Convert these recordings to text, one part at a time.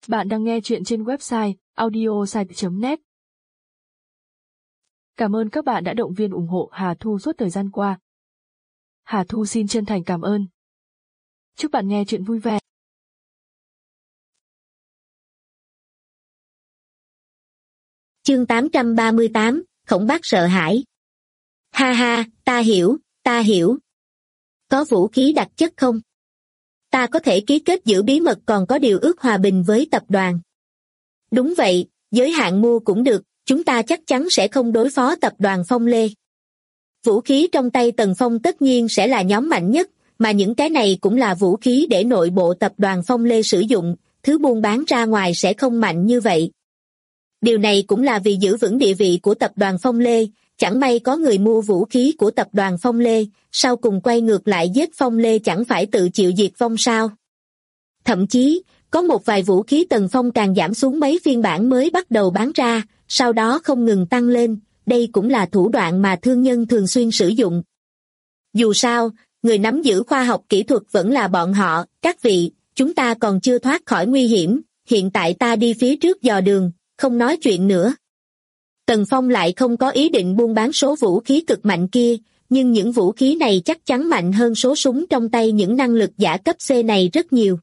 Bạn đang nghe chuyện trên website audiosite.net. Cảm ơn các bạn đã động viên ủng hộ Hà Thu suốt thời gian qua. Hà Thu xin chân thành cảm ơn. Chúc bạn nghe chuyện vui vẻ. Chương 838, Khổng Bác sợ hãi. Ha ha, ta hiểu. Có vũ khí đặc chất không? Ta có thể ký kết giữ bí mật còn có điều ước hòa bình với tập đoàn. Đúng vậy, giới hạn mua cũng được, chúng ta chắc chắn sẽ không đối phó tập đoàn Phong Lê. Vũ khí trong tay Tần Phong tất nhiên sẽ là nhóm mạnh nhất, mà những cái này cũng là vũ khí để nội bộ tập đoàn Phong Lê sử dụng, thứ buôn bán ra ngoài sẽ không mạnh như vậy. Điều này cũng là vì giữ vững địa vị của tập đoàn Phong Lê, chẳng may có người mua vũ khí của tập đoàn Phong Lê, sau cùng quay ngược lại giết Phong Lê chẳng phải tự chịu diệt vong sao. Thậm chí, có một vài vũ khí Tần Phong càng giảm xuống mấy phiên bản mới bắt đầu bán ra, sau đó không ngừng tăng lên, đây cũng là thủ đoạn mà thương nhân thường xuyên sử dụng. Dù sao, người nắm giữ khoa học kỹ thuật vẫn là bọn họ, các vị, chúng ta còn chưa thoát khỏi nguy hiểm, hiện tại ta đi phía trước dò đường, không nói chuyện nữa. Tần Phong lại không có ý định buôn bán số vũ khí cực mạnh kia, nhưng những vũ khí này chắc chắn mạnh hơn số súng trong tay những năng lực giả cấp C này rất nhiều.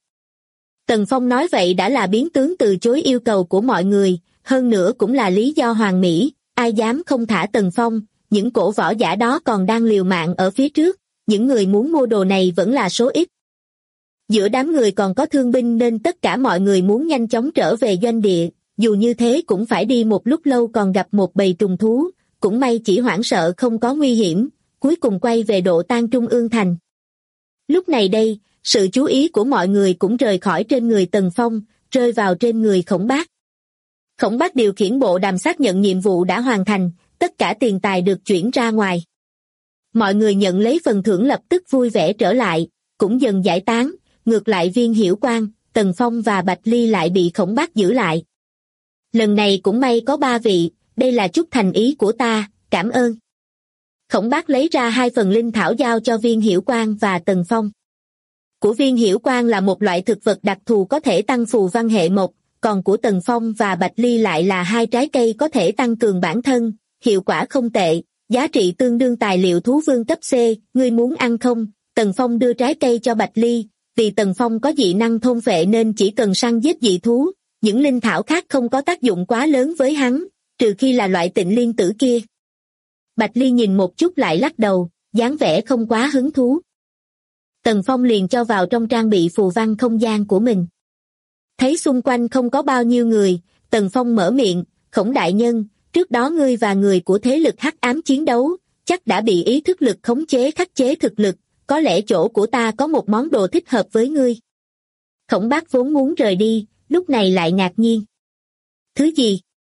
Tần Phong nói vậy đã là biến tướng từ chối yêu cầu của mọi người, hơn nữa cũng là lý do hoàn mỹ, ai dám không thả Tần Phong, những cổ võ giả đó còn đang liều mạng ở phía trước, những người muốn mua đồ này vẫn là số ít. Giữa đám người còn có thương binh nên tất cả mọi người muốn nhanh chóng trở về doanh địa, dù như thế cũng phải đi một lúc lâu còn gặp một bầy trùng thú, cũng may chỉ hoảng sợ không có nguy hiểm, cuối cùng quay về Độ Tan Trung Ương Thành. Lúc này đây, sự chú ý của mọi người cũng rời khỏi trên người Tần Phong, rơi vào trên người Khổng Bác. Khổng Bác điều khiển bộ đàm xác nhận nhiệm vụ đã hoàn thành, tất cả tiền tài được chuyển ra ngoài. Mọi người nhận lấy phần thưởng lập tức vui vẻ trở lại, cũng dần giải tán, ngược lại Viên Hiểu Quang, Tần Phong và Bạch Ly lại bị Khổng Bác giữ lại. Lần này cũng may có 3 vị, đây là chút thành ý của ta, cảm ơn. Khổng Bác lấy ra 2 phần linh thảo giao cho Viên Hiểu Quang và Tần Phong. Của Viên Hiểu Quang là một loại thực vật đặc thù có thể tăng phù văn hệ mộc, còn của Tần Phong và Bạch Ly lại là 2 trái cây có thể tăng cường bản thân, hiệu quả không tệ, giá trị tương đương tài liệu thú vương cấp C, ngươi muốn ăn không? Tần Phong đưa trái cây cho Bạch Ly, vì Tần Phong có dị năng thôn phệ nên chỉ cần săn giết dị thú, những linh thảo khác không có tác dụng quá lớn với hắn, trừ khi là loại Tịnh Liên Tử kia. Bạch Ly nhìn một chút lại lắc đầu, dáng vẻ không quá hứng thú. Tần Phong liền cho vào trong trang bị phù văn không gian của mình. Thấy xung quanh không có bao nhiêu người, Tần Phong mở miệng, Khổng đại nhân, trước đó ngươi và người của thế lực hắc ám chiến đấu, chắc đã bị ý thức lực khống chế khắc chế thực lực, có lẽ chỗ của ta có một món đồ thích hợp với ngươi. Khổng Bác vốn muốn rời đi, lúc này lại ngạc nhiên. Thứ gì?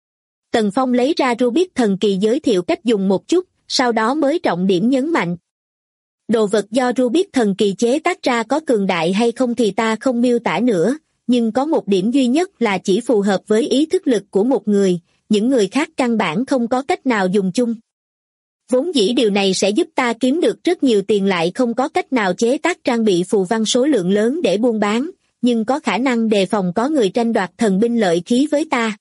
Tần Phong lấy ra Rubik thần kỳ giới thiệu cách dùng một chút, sau đó mới trọng điểm nhấn mạnh. Đồ vật do Rubik thần kỳ chế tác ra có cường đại hay không thì ta không miêu tả nữa, nhưng có một điểm duy nhất là chỉ phù hợp với ý thức lực của một người, những người khác căn bản không có cách nào dùng chung. Vốn dĩ điều này sẽ giúp ta kiếm được rất nhiều tiền lại không có cách nào chế tác trang bị phù văn số lượng lớn để buôn bán, nhưng có khả năng đề phòng có người tranh đoạt thần binh lợi khí với ta.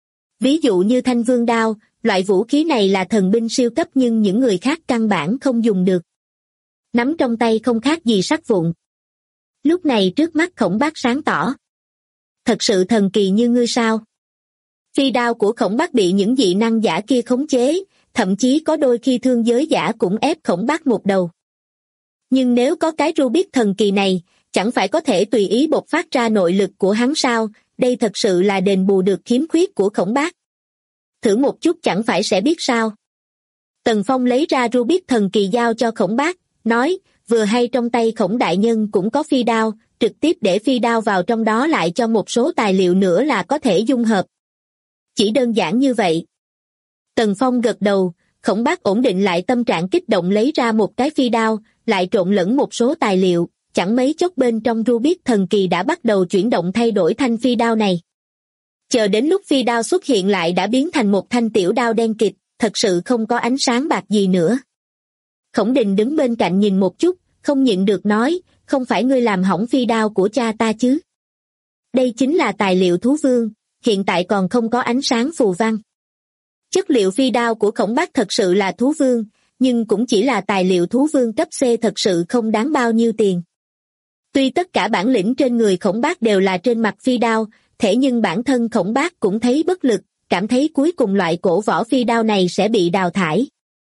Ví dụ như Thanh Vương Đao, loại vũ khí này là thần binh siêu cấp nhưng những người khác căn bản không dùng được. Nắm trong tay không khác gì sắt vụn. Lúc này trước mắt Khổng Bác sáng tỏ. Thật sự thần kỳ như ngươi sao? Phi đao của Khổng Bác bị những dị năng giả kia khống chế, thậm chí có đôi khi thương giới giả cũng ép Khổng Bác một đầu. Nhưng nếu có cái Rubik thần kỳ này, chẳng phải có thể tùy ý bộc phát ra nội lực của hắn sao, đây thật sự là đền bù được khiếm khuyết của Khổng Bác. Thử một chút chẳng phải sẽ biết sao. Tần Phong lấy ra Rubik thần kỳ giao cho Khổng Bác, nói, vừa hay trong tay Khổng đại nhân cũng có phi đao, trực tiếp để phi đao vào trong đó lại cho một số tài liệu nữa là có thể dung hợp. Chỉ đơn giản như vậy. Tần Phong gật đầu, Khổng Bác ổn định lại tâm trạng kích động lấy ra một cái phi đao, lại trộn lẫn một số tài liệu, chẳng mấy chốc bên trong Rubik thần kỳ đã bắt đầu chuyển động thay đổi thanh phi đao này. Chờ đến lúc phi đao xuất hiện lại đã biến thành một thanh tiểu đao đen kịt, thật sự không có ánh sáng bạc gì nữa. Khổng Đình đứng bên cạnh nhìn một chút, không nhịn được nói, không phải ngươi làm hỏng phi đao của cha ta chứ? Đây chính là tài liệu thú vương, hiện tại còn không có ánh sáng phù văn. Chất liệu phi đao của Khổng Bác thật sự là thú vương, nhưng cũng chỉ là tài liệu thú vương cấp C, thật sự không đáng bao nhiêu tiền. Tuy tất cả bản lĩnh trên người Khổng Bác đều là trên mặt phi đao, thế nhưng bản thân Khổng Bác cũng thấy bất lực, cảm thấy cuối cùng loại cổ võ phi đao này sẽ bị đào thải.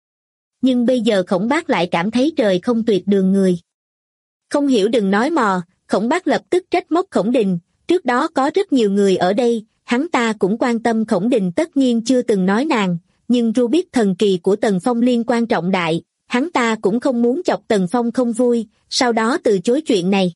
Nhưng bây giờ Khổng Bác lại cảm thấy trời không tuyệt đường người. Không hiểu đừng nói mò, Khổng Bác lập tức trách móc Khổng Đình, trước đó có rất nhiều người ở đây, hắn ta cũng quan tâm Khổng Đình, tất nhiên chưa từng nói nàng, nhưng Rubik thần kỳ của Tần Phong liên quan trọng đại, hắn ta cũng không muốn chọc Tần Phong không vui, sau đó từ chối chuyện này.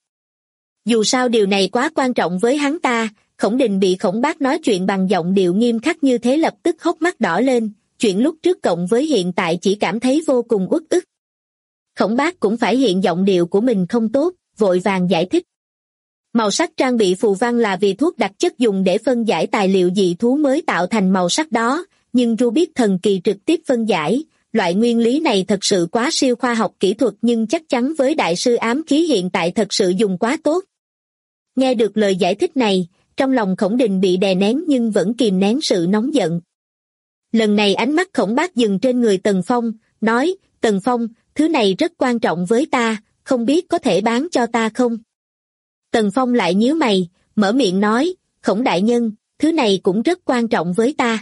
Dù sao điều này quá quan trọng với hắn ta, Khổng Đình bị Khổng Bác nói chuyện bằng giọng điệu nghiêm khắc như thế lập tức hốc mắt đỏ lên, chuyện lúc trước cộng với hiện tại chỉ cảm thấy vô cùng uất ức. Khổng Bác cũng phải hiện giọng điệu của mình không tốt, vội vàng giải thích. Màu sắc trang bị phù văn là vì thuốc đặc chất dùng để phân giải tài liệu dị thú mới tạo thành màu sắc đó, nhưng Rubik thần kỳ trực tiếp phân giải, loại nguyên lý này thật sự quá siêu khoa học kỹ thuật, nhưng chắc chắn với đại sư ám khí hiện tại thật sự dùng quá tốt. Nghe được lời giải thích này, trong lòng Khổng Đình bị đè nén nhưng vẫn kìm nén sự nóng giận. Lần này ánh mắt Khổng Bác dừng trên người Tần Phong, nói, Tần Phong, thứ này rất quan trọng với ta, không biết có thể bán cho ta không? Tần Phong lại nhíu mày, mở miệng nói, Khổng đại nhân, thứ này cũng rất quan trọng với ta.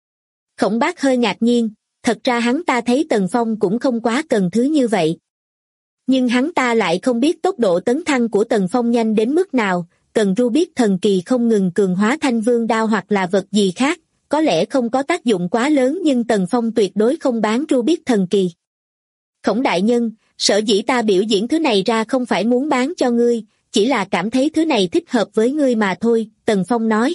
Khổng Bác hơi ngạc nhiên, thật ra hắn ta thấy Tần Phong cũng không quá cần thứ như vậy. Nhưng hắn ta lại không biết tốc độ tấn thăng của Tần Phong nhanh đến mức nào, cần Rubik thần kỳ không ngừng cường hóa thanh vương đao hoặc là vật gì khác, có lẽ không có tác dụng quá lớn, nhưng Tần Phong tuyệt đối không bán Rubik thần kỳ. Khổng đại nhân, sở dĩ ta biểu diễn thứ này ra không phải muốn bán cho ngươi, chỉ là cảm thấy thứ này thích hợp với ngươi mà thôi, Tần Phong nói.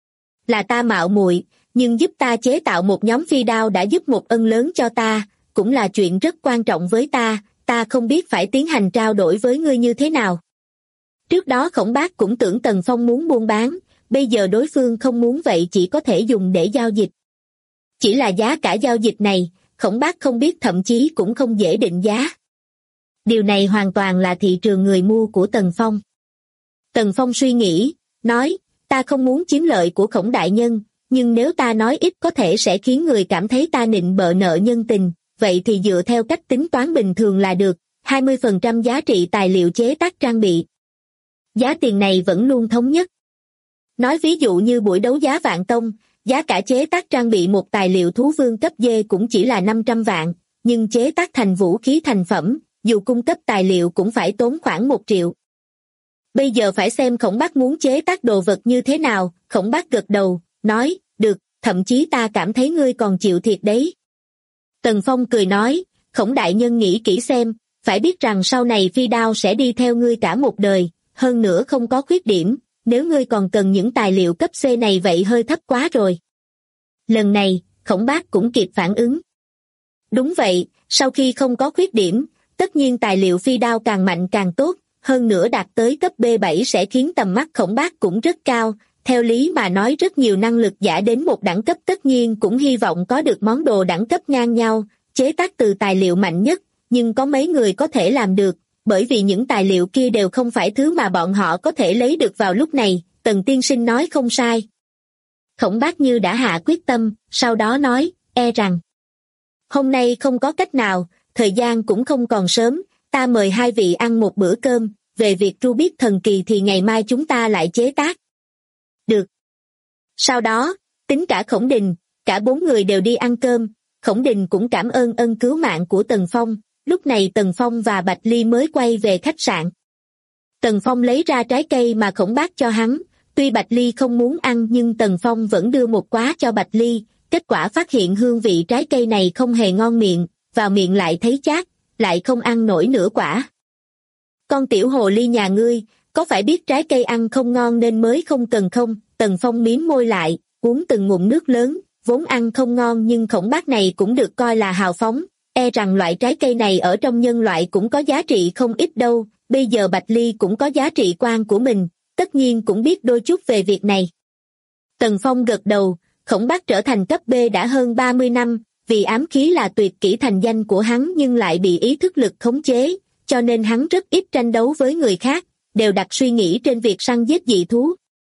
Là ta mạo muội, nhưng giúp ta chế tạo một nhóm phi đao đã giúp một ân lớn cho ta, cũng là chuyện rất quan trọng với ta không biết phải tiến hành trao đổi với ngươi như thế nào. Trước đó Khổng Bác cũng tưởng Tần Phong muốn buôn bán, bây giờ đối phương không muốn vậy chỉ có thể dùng để giao dịch. Chỉ là giá cả giao dịch này, Khổng Bác không biết, thậm chí cũng không dễ định giá. Điều này hoàn toàn là thị trường người mua của Tần Phong. Tần Phong suy nghĩ, nói, ta không muốn chiếm lợi của Khổng đại nhân, nhưng nếu ta nói ít có thể sẽ khiến người cảm thấy ta nịnh bợ nợ nhân tình, vậy thì dựa theo cách tính toán bình thường là được, 20% giá trị tài liệu chế tác trang bị. Giá tiền này vẫn luôn thống nhất. Nói ví dụ như buổi đấu giá Vạn Tông, giá cả chế tác trang bị một tài liệu thú vương cấp D cũng chỉ là 500 vạn, nhưng chế tác thành vũ khí thành phẩm, dù cung cấp tài liệu cũng phải tốn khoảng 1 triệu. Bây giờ phải xem Khổng Bác muốn chế tác đồ vật như thế nào, Khổng Bác gật đầu, nói, được, thậm chí ta cảm thấy ngươi còn chịu thiệt đấy. Tần Phong cười nói, Khổng đại nhân nghĩ kỹ xem, phải biết rằng sau này phi đao sẽ đi theo ngươi cả một đời, hơn nữa không có khuyết điểm, nếu ngươi còn cần những tài liệu cấp C này vậy hơi thấp quá rồi. Lần này, Khổng Bác cũng kịp phản ứng. Đúng vậy, sau khi không có khuyết điểm, tất nhiên tài liệu phi đao càng mạnh càng tốt, hơn nữa đạt tới cấp B7 sẽ khiến tầm mắt Khổng Bác cũng rất cao. Theo lý mà nói rất nhiều năng lực giả đến một đẳng cấp tất nhiên cũng hy vọng có được món đồ đẳng cấp ngang nhau, chế tác từ tài liệu mạnh nhất, nhưng có mấy người có thể làm được, bởi vì những tài liệu kia đều không phải thứ mà bọn họ có thể lấy được vào lúc này, Tần tiên sinh nói không sai. Khổng Bác như đã hạ quyết tâm, sau đó nói, rằng hôm nay không có cách nào, thời gian cũng không còn sớm, ta mời hai vị ăn một bữa cơm, về việc Rubik thần kỳ thì ngày mai chúng ta lại chế tác. Được. Sau đó, tính cả Khổng Đình, cả 4 người đều đi ăn cơm, Khổng Đình cũng cảm ơn ân cứu mạng của Tần Phong, lúc này Tần Phong và Bạch Ly mới quay về khách sạn. Tần Phong lấy ra trái cây mà Khổng Bác cho hắn, tuy Bạch Ly không muốn ăn nhưng Tần Phong vẫn đưa một quả cho Bạch Ly, kết quả phát hiện hương vị trái cây này không hề ngon miệng, vào miệng lại thấy chát, lại không ăn nổi nửa quả. Con tiểu hồ ly nhà ngươi, có phải biết trái cây ăn không ngon nên mới không cần không? Tần Phong mím môi lại, uống từng ngụm nước lớn, vốn ăn không ngon nhưng Khổng Bác này cũng được coi là hào phóng, rằng loại trái cây này ở trong nhân loại cũng có giá trị không ít đâu, bây giờ Bạch Ly cũng có giá trị quan của mình, tất nhiên cũng biết đôi chút về việc này. Tần Phong gật đầu, Khổng Bác trở thành cấp B đã hơn 30 năm, vì ám khí là tuyệt kỹ thành danh của hắn nhưng lại bị ý thức lực khống chế, cho nên hắn rất ít tranh đấu với người khác, đều đặt suy nghĩ trên việc săn giết dị thú.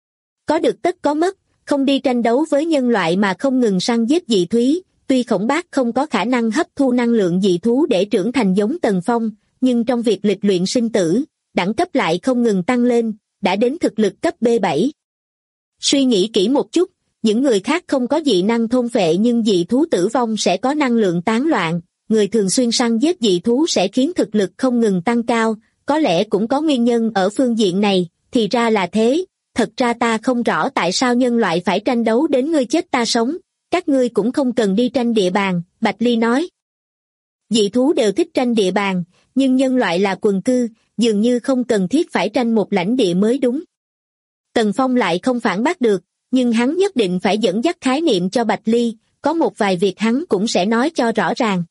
Có được tất có mất, không đi tranh đấu với nhân loại mà không ngừng săn giết dị thúy. Tuy Khổng Bác không có khả năng hấp thu năng lượng dị thú để trưởng thành giống Tần Phong, nhưng trong việc lịch luyện sinh tử, đẳng cấp lại không ngừng tăng lên, đã đến thực lực cấp B7. Suy nghĩ kỹ một chút, những người khác không có dị năng thôn phệ nhưng dị thú tử vong sẽ có năng lượng tán loạn, người thường xuyên săn giết dị thú sẽ khiến thực lực không ngừng tăng cao, có lẽ cũng có nguyên nhân ở phương diện này, thì ra là thế, thật ra ta không rõ tại sao nhân loại phải tranh đấu đến ngươi chết ta sống, các ngươi cũng không cần đi tranh địa bàn, Bạch Ly nói. Dị thú đều thích tranh địa bàn, nhưng nhân loại là quần cư, dường như không cần thiết phải tranh một lãnh địa mới đúng. Tần Phong lại không phản bác được, nhưng hắn nhất định phải dẫn dắt khái niệm cho Bạch Ly, có một vài việc hắn cũng sẽ nói cho rõ ràng.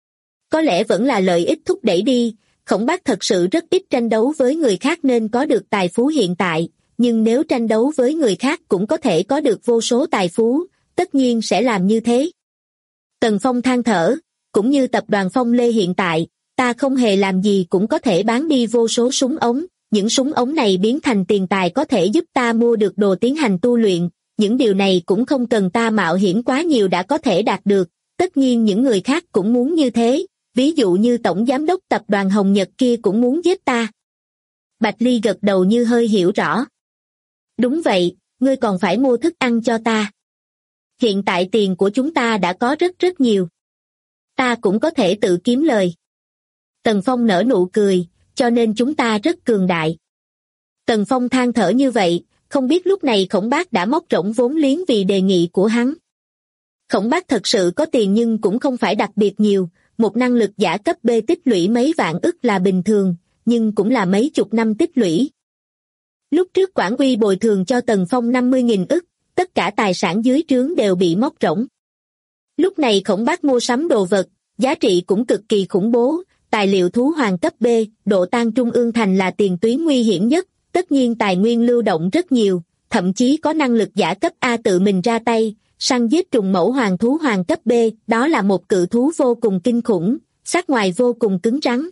Có lẽ vẫn là lợi ích thúc đẩy đi, Khổng Bác thật sự rất ít tranh đấu với người khác nên có được tài phú hiện tại, nhưng nếu tranh đấu với người khác cũng có thể có được vô số tài phú, tất nhiên sẽ làm như thế. Tần Phong than thở, cũng như tập đoàn Phong Lê hiện tại, ta không hề làm gì cũng có thể bán đi vô số súng ống, những súng ống này biến thành tiền tài có thể giúp ta mua được đồ tiến hành tu luyện, những điều này cũng không cần ta mạo hiểm quá nhiều đã có thể đạt được, tất nhiên những người khác cũng muốn như thế, ví dụ như tổng giám đốc tập đoàn Hồng Nhật kia cũng muốn giết ta. Bạch Ly gật đầu như hơi hiểu rõ. Đúng vậy, ngươi còn phải mua thức ăn cho ta. Hiện tại tiền của chúng ta đã có rất rất nhiều. Ta cũng có thể tự kiếm lời. Tần Phong nở nụ cười, cho nên chúng ta rất cường đại. Tần Phong than thở như vậy, không biết lúc này Khổng Bác đã móc rỗng vốn liếng vì đề nghị của hắn. Khổng Bác thật sự có tiền nhưng cũng không phải đặc biệt nhiều, một năng lực giả cấp B tích lũy mấy vạn ức là bình thường, nhưng cũng là mấy chục năm tích lũy. Lúc trước Quản Uy bồi thường cho Tần Phong 50.000 ức, tất cả tài sản dưới trướng đều bị móc rỗng. Lúc này Khổng Bác mua sắm đồ vật, giá trị cũng cực kỳ khủng bố, tài liệu thú hoàng cấp B, độ tan trung ương thành là tiền tuyến nguy hiểm nhất, tất nhiên tài nguyên lưu động rất nhiều, thậm chí có năng lực giả cấp A tự mình ra tay, săn giết trùng mẫu hoàng thú hoàng cấp B, đó là một cự thú vô cùng kinh khủng, sắc ngoài vô cùng cứng rắn.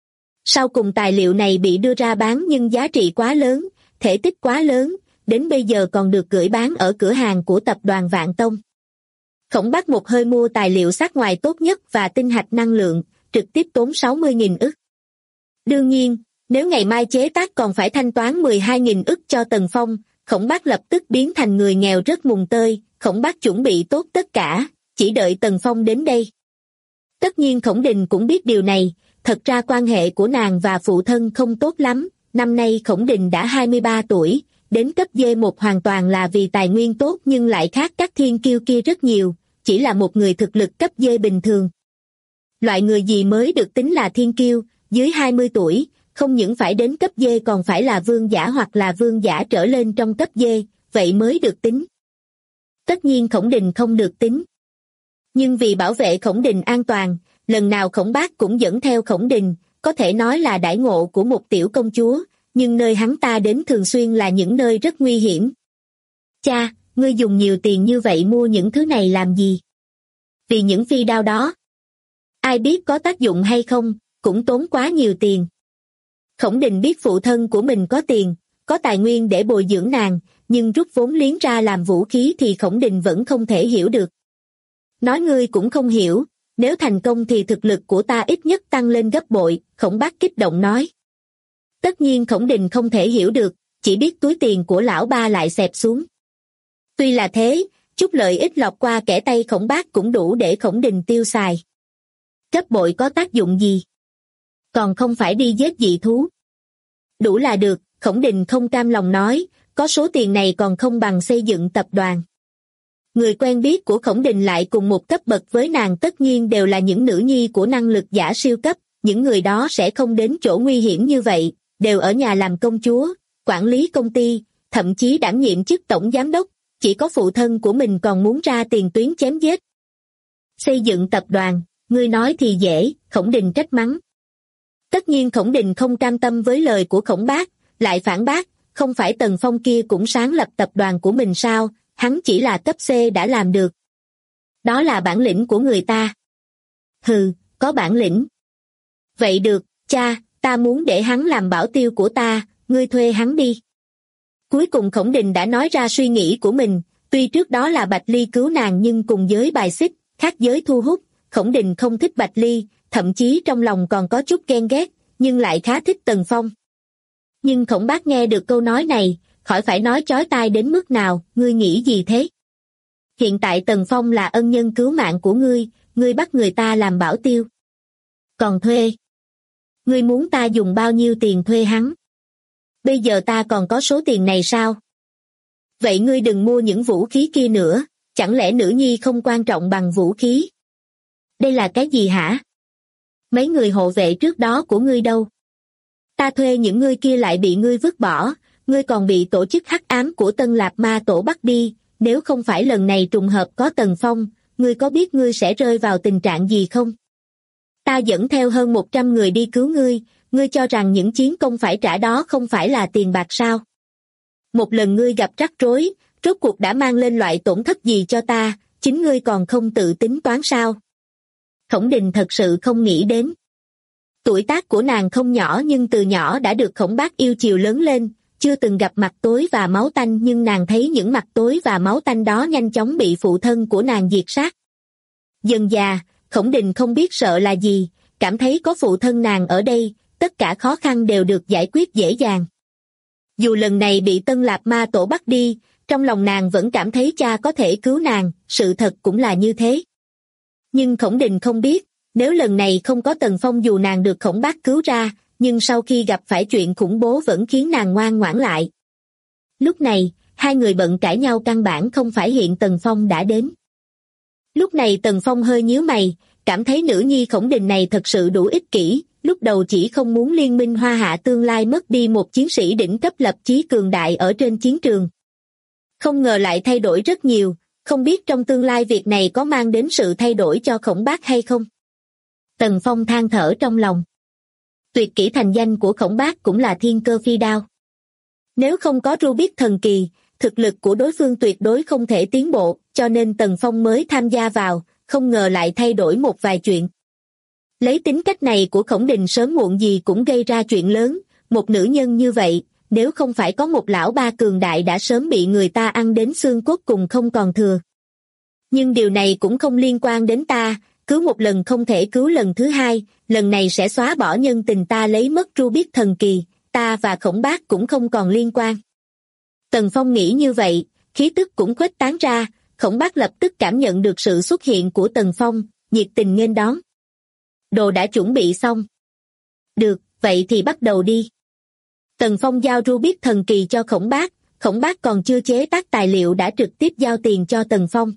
Sau cùng tài liệu này bị đưa ra bán nhưng giá trị quá lớn, thể tích quá lớn, đến bây giờ còn được gửi bán ở cửa hàng của tập đoàn Vạn Tông. Khổng Bác một hơi mua tài liệu sắc ngoài tốt nhất và tinh hạch năng lượng, trực tiếp tốn 60.000 ức. Đương nhiên, nếu ngày mai chế tác còn phải thanh toán 12.000 ức cho Tần Phong, Khổng Bác lập tức biến thành người nghèo rất mùng tơi, Khổng Bác chuẩn bị tốt tất cả, chỉ đợi Tần Phong đến đây. Tất nhiên Khổng Đình cũng biết điều này, thật ra quan hệ của nàng và phụ thân không tốt lắm, năm nay Khổng Đình đã 23 tuổi, đến cấp D1 hoàn toàn là vì tài nguyên tốt nhưng lại khác các thiên kiêu kia rất nhiều, chỉ là một người thực lực cấp D bình thường. Loại người gì mới được tính là thiên kiêu, dưới 20 tuổi, không những phải đến cấp D còn phải là vương giả hoặc là vương giả trở lên trong cấp D, vậy mới được tính. Tất nhiên Khổng Đình không được tính. Nhưng vì bảo vệ Khổng Đình an toàn, lần nào Khổng Bác cũng dẫn theo Khổng Đình, có thể nói là đãi ngộ của một tiểu công chúa, nhưng nơi hắn ta đến thường xuyên là những nơi rất nguy hiểm. Cha, ngươi dùng nhiều tiền như vậy mua những thứ này làm gì? Vì những phi đao đó. Ai biết có tác dụng hay không, cũng tốn quá nhiều tiền. Khổng Đình biết phụ thân của mình có tiền, có tài nguyên để bồi dưỡng nàng, nhưng rút vốn liếng ra làm vũ khí thì Khổng Đình vẫn không thể hiểu được. Nói ngươi cũng không hiểu, nếu thành công thì thực lực của ta ít nhất tăng lên gấp bội, Khổng Bác kích động nói. Tất nhiên Khổng Đình không thể hiểu được, chỉ biết túi tiền của lão ba lại xẹp xuống. Tuy là thế, chút lợi ích lọt qua kẻ tay Khổng Bác cũng đủ để Khổng Đình tiêu xài. Gấp bội có tác dụng gì? Còn không phải đi giết dị thú. Đủ là được, Khổng Đình không cam lòng nói, có số tiền này còn không bằng xây dựng tập đoàn. Người quen biết của Khổng Đình lại cùng một cấp bậc với nàng tất nhiên đều là những nữ nhi của năng lực giả siêu cấp, những người đó sẽ không đến chỗ nguy hiểm như vậy, đều ở nhà làm công chúa, quản lý công ty, thậm chí đảm nhiệm chức tổng giám đốc, chỉ có phụ thân của mình còn muốn ra tiền tuyến chém giết. Xây dựng tập đoàn, ngươi nói thì dễ, Khổng Đình trách mắng. Tất nhiên Khổng Đình không cam tâm với lời của Khổng Bác, lại phản bác, không phải Tần Phong kia cũng sáng lập tập đoàn của mình sao, hắn chỉ là cấp C đã làm được. Đó là bản lĩnh của người ta. Hừ, có bản lĩnh. Vậy được, cha, ta muốn để hắn làm bảo tiêu của ta, ngươi thuê hắn đi. Cuối cùng Khổng Định đã nói ra suy nghĩ của mình, tuy trước đó là Bạch Ly cứu nàng nhưng cùng giới bài xích, khác giới thu hút, Khổng Định không thích Bạch Ly, thậm chí trong lòng còn có chút ghen ghét, nhưng lại khá thích Tần Phong. Nhưng Khổng Bác nghe được câu nói này, khỏi phải nói chói tai đến mức nào, ngươi nghĩ gì thế? Hiện tại Tần Phong là ân nhân cứu mạng của ngươi bắt người ta làm bảo tiêu. Còn thuê. Ngươi muốn ta dùng bao nhiêu tiền thuê hắn? Bây giờ ta còn có số tiền này sao? Vậy ngươi đừng mua những vũ khí kia nữa, chẳng lẽ nữ nhi không quan trọng bằng vũ khí? Đây là cái gì hả? Mấy người hộ vệ trước đó của ngươi đâu? Ta thuê những ngươi kia lại bị ngươi vứt bỏ, ngươi còn bị tổ chức hắc ám của Tân Lạp Ma Tổ bắt đi, nếu không phải lần này trùng hợp có Tần Phong, ngươi có biết ngươi sẽ rơi vào tình trạng gì không? Ta dẫn theo hơn 100 người đi cứu ngươi cho rằng những chiến công phải trả đó không phải là tiền bạc sao? Một lần ngươi gặp rắc rối, rốt cuộc đã mang lên loại tổn thất gì cho ta, chính ngươi còn không tự tính toán sao? Khổng Định thật sự không nghĩ đến. Tuổi tác của nàng không nhỏ nhưng từ nhỏ đã được Khổng Bác yêu chiều lớn lên, chưa từng gặp mặt tối và máu tanh nhưng nàng thấy những mặt tối và máu tanh đó nhanh chóng bị phụ thân của nàng diệt sát. Dần già, Khổng Định không biết sợ là gì, cảm thấy có phụ thân nàng ở đây, tất cả khó khăn đều được giải quyết dễ dàng. Dù lần này bị Tân Lạp Ma Tổ bắt đi, trong lòng nàng vẫn cảm thấy cha có thể cứu nàng, sự thật cũng là như thế. Nhưng Khổng Định không biết, nếu lần này không có Tần Phong dù nàng được Khổng Bác cứu ra, nhưng sau khi gặp phải chuyện khủng bố vẫn khiến nàng ngoan ngoãn lại. Lúc này, hai người bận cãi nhau căn bản không phải hiện Tần Phong đã đến. Lúc này Tần Phong hơi nhíu mày, cảm thấy nữ nhi Khổng Định này thật sự đủ ích kỷ, lúc đầu chỉ không muốn liên minh Hoa Hạ tương lai mất đi một chiến sĩ đỉnh cấp lập chí cường đại ở trên chiến trường. Không ngờ lại thay đổi rất nhiều, không biết trong tương lai việc này có mang đến sự thay đổi cho Khổng Bác hay không? Tần Phong than thở trong lòng. Tuyệt kỹ thành danh của Khổng Bác cũng là thiên cơ phi đao. Nếu không có Rubik thần kỳ, thực lực của đối phương tuyệt đối không thể tiến bộ, cho nên Tần Phong mới tham gia vào, không ngờ lại thay đổi một vài chuyện. Lấy tính cách này của Khổng Định sớm muộn gì cũng gây ra chuyện lớn, một nữ nhân như vậy, nếu không phải có một lão ba cường đại đã sớm bị người ta ăn đến xương cốt cùng không còn thừa. Nhưng điều này cũng không liên quan đến ta, cứu một lần không thể cứu lần thứ hai, lần này sẽ xóa bỏ nhân tình ta lấy mất Rubik thần kỳ, ta và Khổng Bác cũng không còn liên quan. Tần Phong nghĩ như vậy, khí tức cũng khuếch tán ra, Khổng Bác lập tức cảm nhận được sự xuất hiện của Tần Phong, nhiệt tình nghênh đón. Đồ đã chuẩn bị xong. Được, vậy thì bắt đầu đi. Tần Phong giao Rubik thần kỳ cho Khổng Bác còn chưa chế tác tài liệu đã trực tiếp giao tiền cho Tần Phong.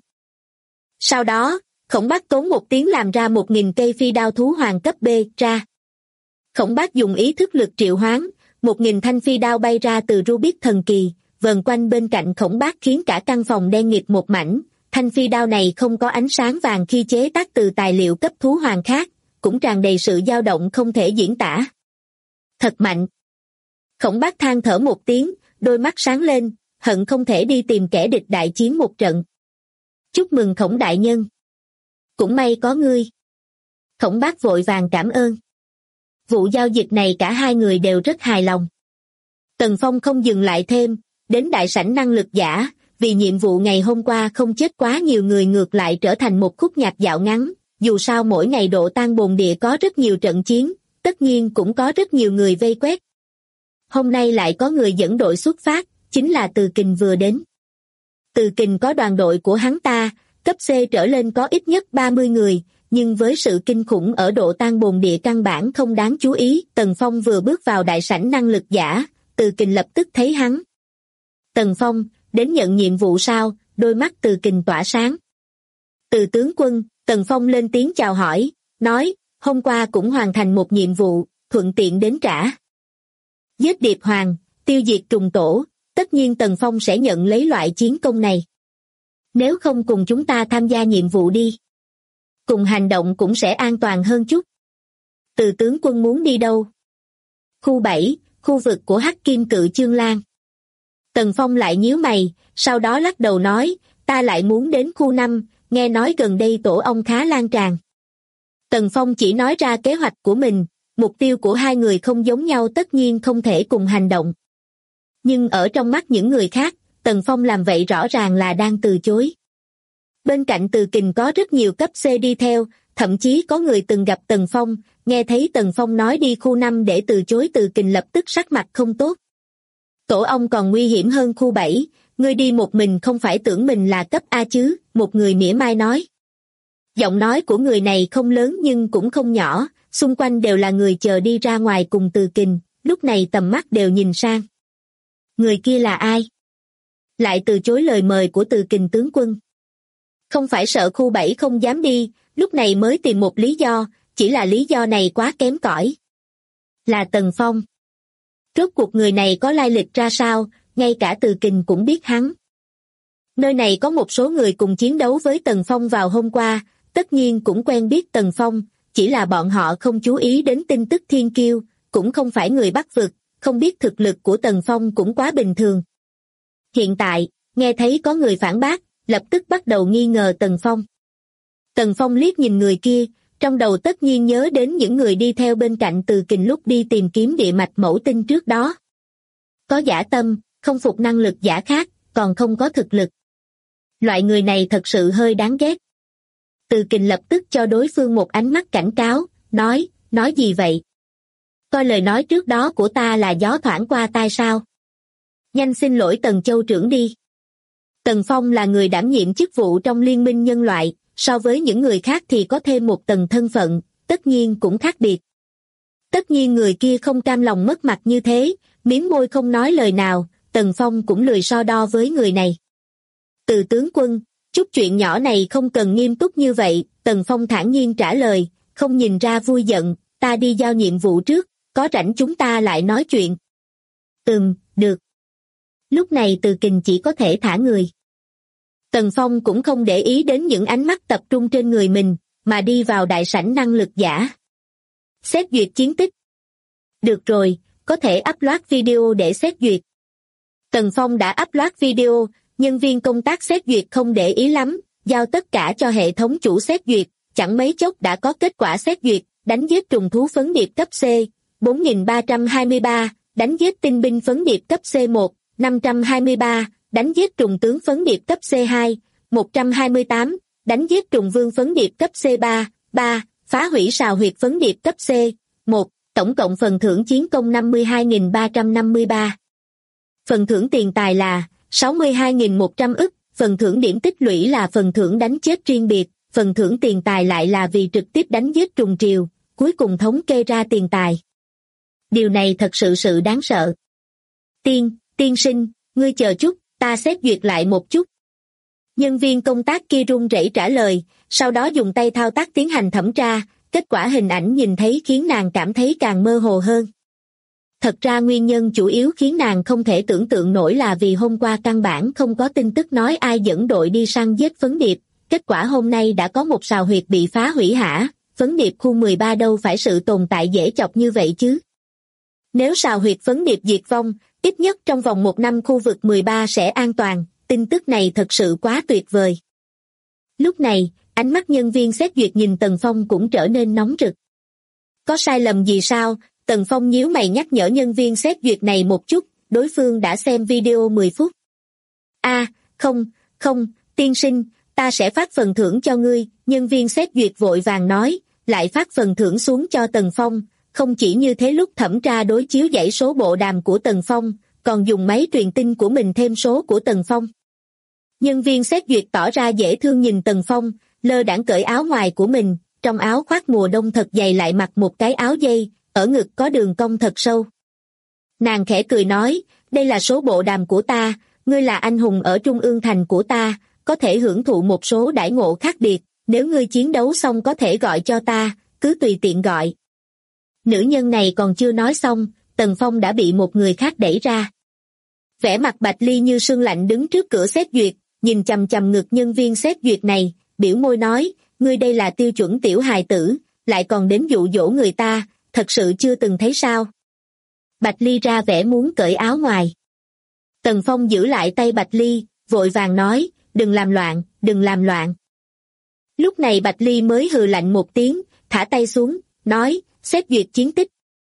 Sau đó, Khổng Bác tốn một tiếng làm ra 1000 cây phi đao thú hoàng cấp B ra. Khổng Bác dùng ý thức lực triệu hoán, 1000 thanh phi đao bay ra từ Rubik thần kỳ, vờn quanh bên cạnh Khổng Bác khiến cả căn phòng đen nghịt một mảnh. Thanh phi đao này không có ánh sáng vàng khi chế tác từ tài liệu cấp thú hoàng khác, cũng tràn đầy sự dao động không thể diễn tả. Thật mạnh. Khổng Bác than thở một tiếng, đôi mắt sáng lên, hận không thể đi tìm kẻ địch đại chiến một trận. Chúc mừng Khổng đại nhân. Cũng may có ngươi. Khổng Bác vội vàng cảm ơn. Vụ giao dịch này cả hai người đều rất hài lòng. Tần Phong không dừng lại thêm, đến đại sảnh năng lực giả, vì nhiệm vụ ngày hôm qua không chết quá nhiều người ngược lại trở thành một khúc nhạc dạo ngắn, dù sao mỗi ngày độ tan bồn địa có rất nhiều trận chiến, tất nhiên cũng có rất nhiều người vây quét. Hôm nay lại có người dẫn đội xuất phát, chính là Từ Kình vừa đến. Từ Kình có đoàn đội của hắn ta, cấp C trở lên có ít nhất 30 người, nhưng với sự kinh khủng ở độ tan bồn địa căn bản không đáng chú ý. Tần Phong vừa bước vào đại sảnh năng lực giả, Từ Kình lập tức thấy hắn. Tần Phong, đến nhận nhiệm vụ sao? Đôi mắt Từ Kình tỏa sáng. Từ tướng quân, Tần Phong lên tiếng chào hỏi, nói, hôm qua cũng hoàn thành một nhiệm vụ, thuận tiện đến trả. Giết Điệp Hoàng, tiêu diệt trùng tổ, tất nhiên Tần Phong sẽ nhận lấy loại chiến công này. Nếu không cùng chúng ta tham gia nhiệm vụ đi. Cùng hành động cũng sẽ an toàn hơn chút. Từ tướng quân muốn đi đâu? Khu 7, khu vực của Hắc Kim Cự Chương Lan. Tần Phong lại nhíu mày, sau đó lắc đầu nói, ta lại muốn đến khu 5, nghe nói gần đây tổ ong khá lan tràn. Tần Phong chỉ nói ra kế hoạch của mình, mục tiêu của hai người không giống nhau tất nhiên không thể cùng hành động. Nhưng ở trong mắt những người khác, Tần Phong làm vậy rõ ràng là đang từ chối. Bên cạnh Từ Kình có rất nhiều cấp C đi theo, thậm chí có người từng gặp Tần Phong, nghe thấy Tần Phong nói đi khu 5 để từ chối Từ Kình lập tức sắc mặt không tốt. Tổ ong còn nguy hiểm hơn khu 7, ngươi đi một mình không phải tưởng mình là cấp A chứ, một người mỉa mai nói. Giọng nói của người này không lớn nhưng cũng không nhỏ, xung quanh đều là người chờ đi ra ngoài cùng Từ Kình, lúc này tầm mắt đều nhìn sang. Người kia là ai? Lại từ chối lời mời của Từ Kình tướng quân. Không phải sợ khu 7 không dám đi, lúc này mới tìm một lý do, chỉ là lý do này quá kém cỏi. Là Tần Phong. Rốt cuộc người này có lai lịch ra sao, ngay cả Từ Kình cũng biết hắn. Nơi này có một số người cùng chiến đấu với Tần Phong vào hôm qua, tất nhiên cũng quen biết Tần Phong, chỉ là bọn họ không chú ý đến tin tức thiên kiêu, cũng không phải người Bắc vực, không biết thực lực của Tần Phong cũng quá bình thường. Hiện tại, nghe thấy có người phản bác, lập tức bắt đầu nghi ngờ Tần Phong. Tần Phong liếc nhìn người kia, trong đầu tất nhiên nhớ đến những người đi theo bên cạnh Từ Kình lúc đi tìm kiếm địa mạch mẫu tinh trước đó. Có dã tâm, không phục năng lực giả khác, còn không có thực lực. Loại người này thật sự hơi đáng ghét. Từ Kình lập tức cho đối phương một ánh mắt cảnh cáo, nói gì vậy? Coi lời nói trước đó của ta là gió thoảng qua tai sao? Nhanh xin lỗi Tần Châu trưởng đi. Tần Phong là người đảm nhiệm chức vụ trong Liên minh nhân loại, so với những người khác thì có thêm một tầng thân phận, tất nhiên cũng khác biệt. Tất nhiên người kia không cam lòng mất mặt như thế, mím môi không nói lời nào, Tần Phong cũng lười so đo với người này. Từ tướng quân, chút chuyện nhỏ này không cần nghiêm túc như vậy, Tần Phong thản nhiên trả lời, không nhìn ra vui giận, ta đi giao nhiệm vụ trước, có rảnh chúng ta lại nói chuyện. Được. Lúc này Từ Kình chỉ có thể thả người. Tần Phong cũng không để ý đến những ánh mắt tập trung trên người mình, mà đi vào đại sảnh năng lực giả. Xét duyệt chiến tích. Được rồi, có thể upload video để xét duyệt. Tần Phong đã upload video, nhân viên công tác xét duyệt không để ý lắm, giao tất cả cho hệ thống chủ xét duyệt, chẳng mấy chốc đã có kết quả xét duyệt, đánh giết trùng thú phấn điệp cấp C, 4323, đánh giết tinh binh phấn điệp cấp C1, 523, đánh giết trùng tướng phấn điệp cấp C2, 128, đánh giết trùng vương phấn điệp cấp C3, 3, phá hủy sào huyệt phấn điệp cấp C1, tổng cộng phần thưởng chiến công 52.353. Phần thưởng tiền tài là 62.100 ức, phần thưởng điểm tích lũy là phần thưởng đánh chết riêng biệt, phần thưởng tiền tài lại là vì trực tiếp đánh giết trùng triều, cuối cùng thống kê ra tiền tài. Điều này thật sự đáng sợ. Tiên sinh, ngươi chờ chút, ta xét duyệt lại một chút. Nhân viên công tác kia run rẩy trả lời, sau đó dùng tay thao tác tiến hành thẩm tra, kết quả hình ảnh nhìn thấy khiến nàng cảm thấy càng mơ hồ hơn. Thật ra nguyên nhân chủ yếu khiến nàng không thể tưởng tượng nổi là vì hôm qua căn bản không có tin tức nói ai dẫn đội đi săn giết phấn điệp, kết quả hôm nay đã có một sào huyệt bị phá hủy hả, phấn điệp khu 13 đâu phải sự tồn tại dễ chọc như vậy chứ. Nếu sào huyệt phấn điệp diệt vong, ít nhất trong vòng 1 năm khu vực 13 sẽ an toàn, tin tức này thật sự quá tuyệt vời. Lúc này, ánh mắt nhân viên xét duyệt nhìn Tần Phong cũng trở nên nóng rực. Có sai lầm gì sao? Tần Phong nhíu mày nhắc nhở nhân viên xét duyệt này một chút, đối phương đã xem video 10 phút. Không, tiên sinh, ta sẽ phát phần thưởng cho ngươi, nhân viên xét duyệt vội vàng nói, lại phát phần thưởng xuống cho Tần Phong, không chỉ như thế lúc thẩm tra đối chiếu dãy số bộ đàm của Tần Phong, còn dùng máy truyền tin của mình thêm số của Tần Phong. Nhân viên xét duyệt tỏ ra dễ thương nhìn Tần Phong, lơ đãng cởi áo ngoài của mình, trong áo khoác mùa đông thật dày lại mặc một cái áo dây, ở ngực có đường cong thật sâu. Nàng khẽ cười nói, đây là số bộ đàm của ta, ngươi là anh hùng ở Trung ương thành của ta, có thể hưởng thụ một số đãi ngộ khác biệt, nếu ngươi chiến đấu xong có thể gọi cho ta, cứ tùy tiện gọi. Nữ nhân này còn chưa nói xong, Tần Phong đã bị một người khác đẩy ra. Vẻ mặt Bạch Ly như sương lạnh đứng trước cửa xét duyệt, nhìn chằm chằm ngực nhân viên xét duyệt này, biểu môi nói, ngươi đây là tiêu chuẩn tiểu hài tử, lại còn đến dụ dỗ người ta, thật sự chưa từng thấy sao. Bạch Ly ra vẻ muốn cởi áo ngoài. Tần Phong giữ lại tay Bạch Ly, vội vàng nói, đừng làm loạn. Lúc này Bạch Ly mới hừ lạnh một tiếng, thả tay xuống, nói, xét duyệt chiến tích.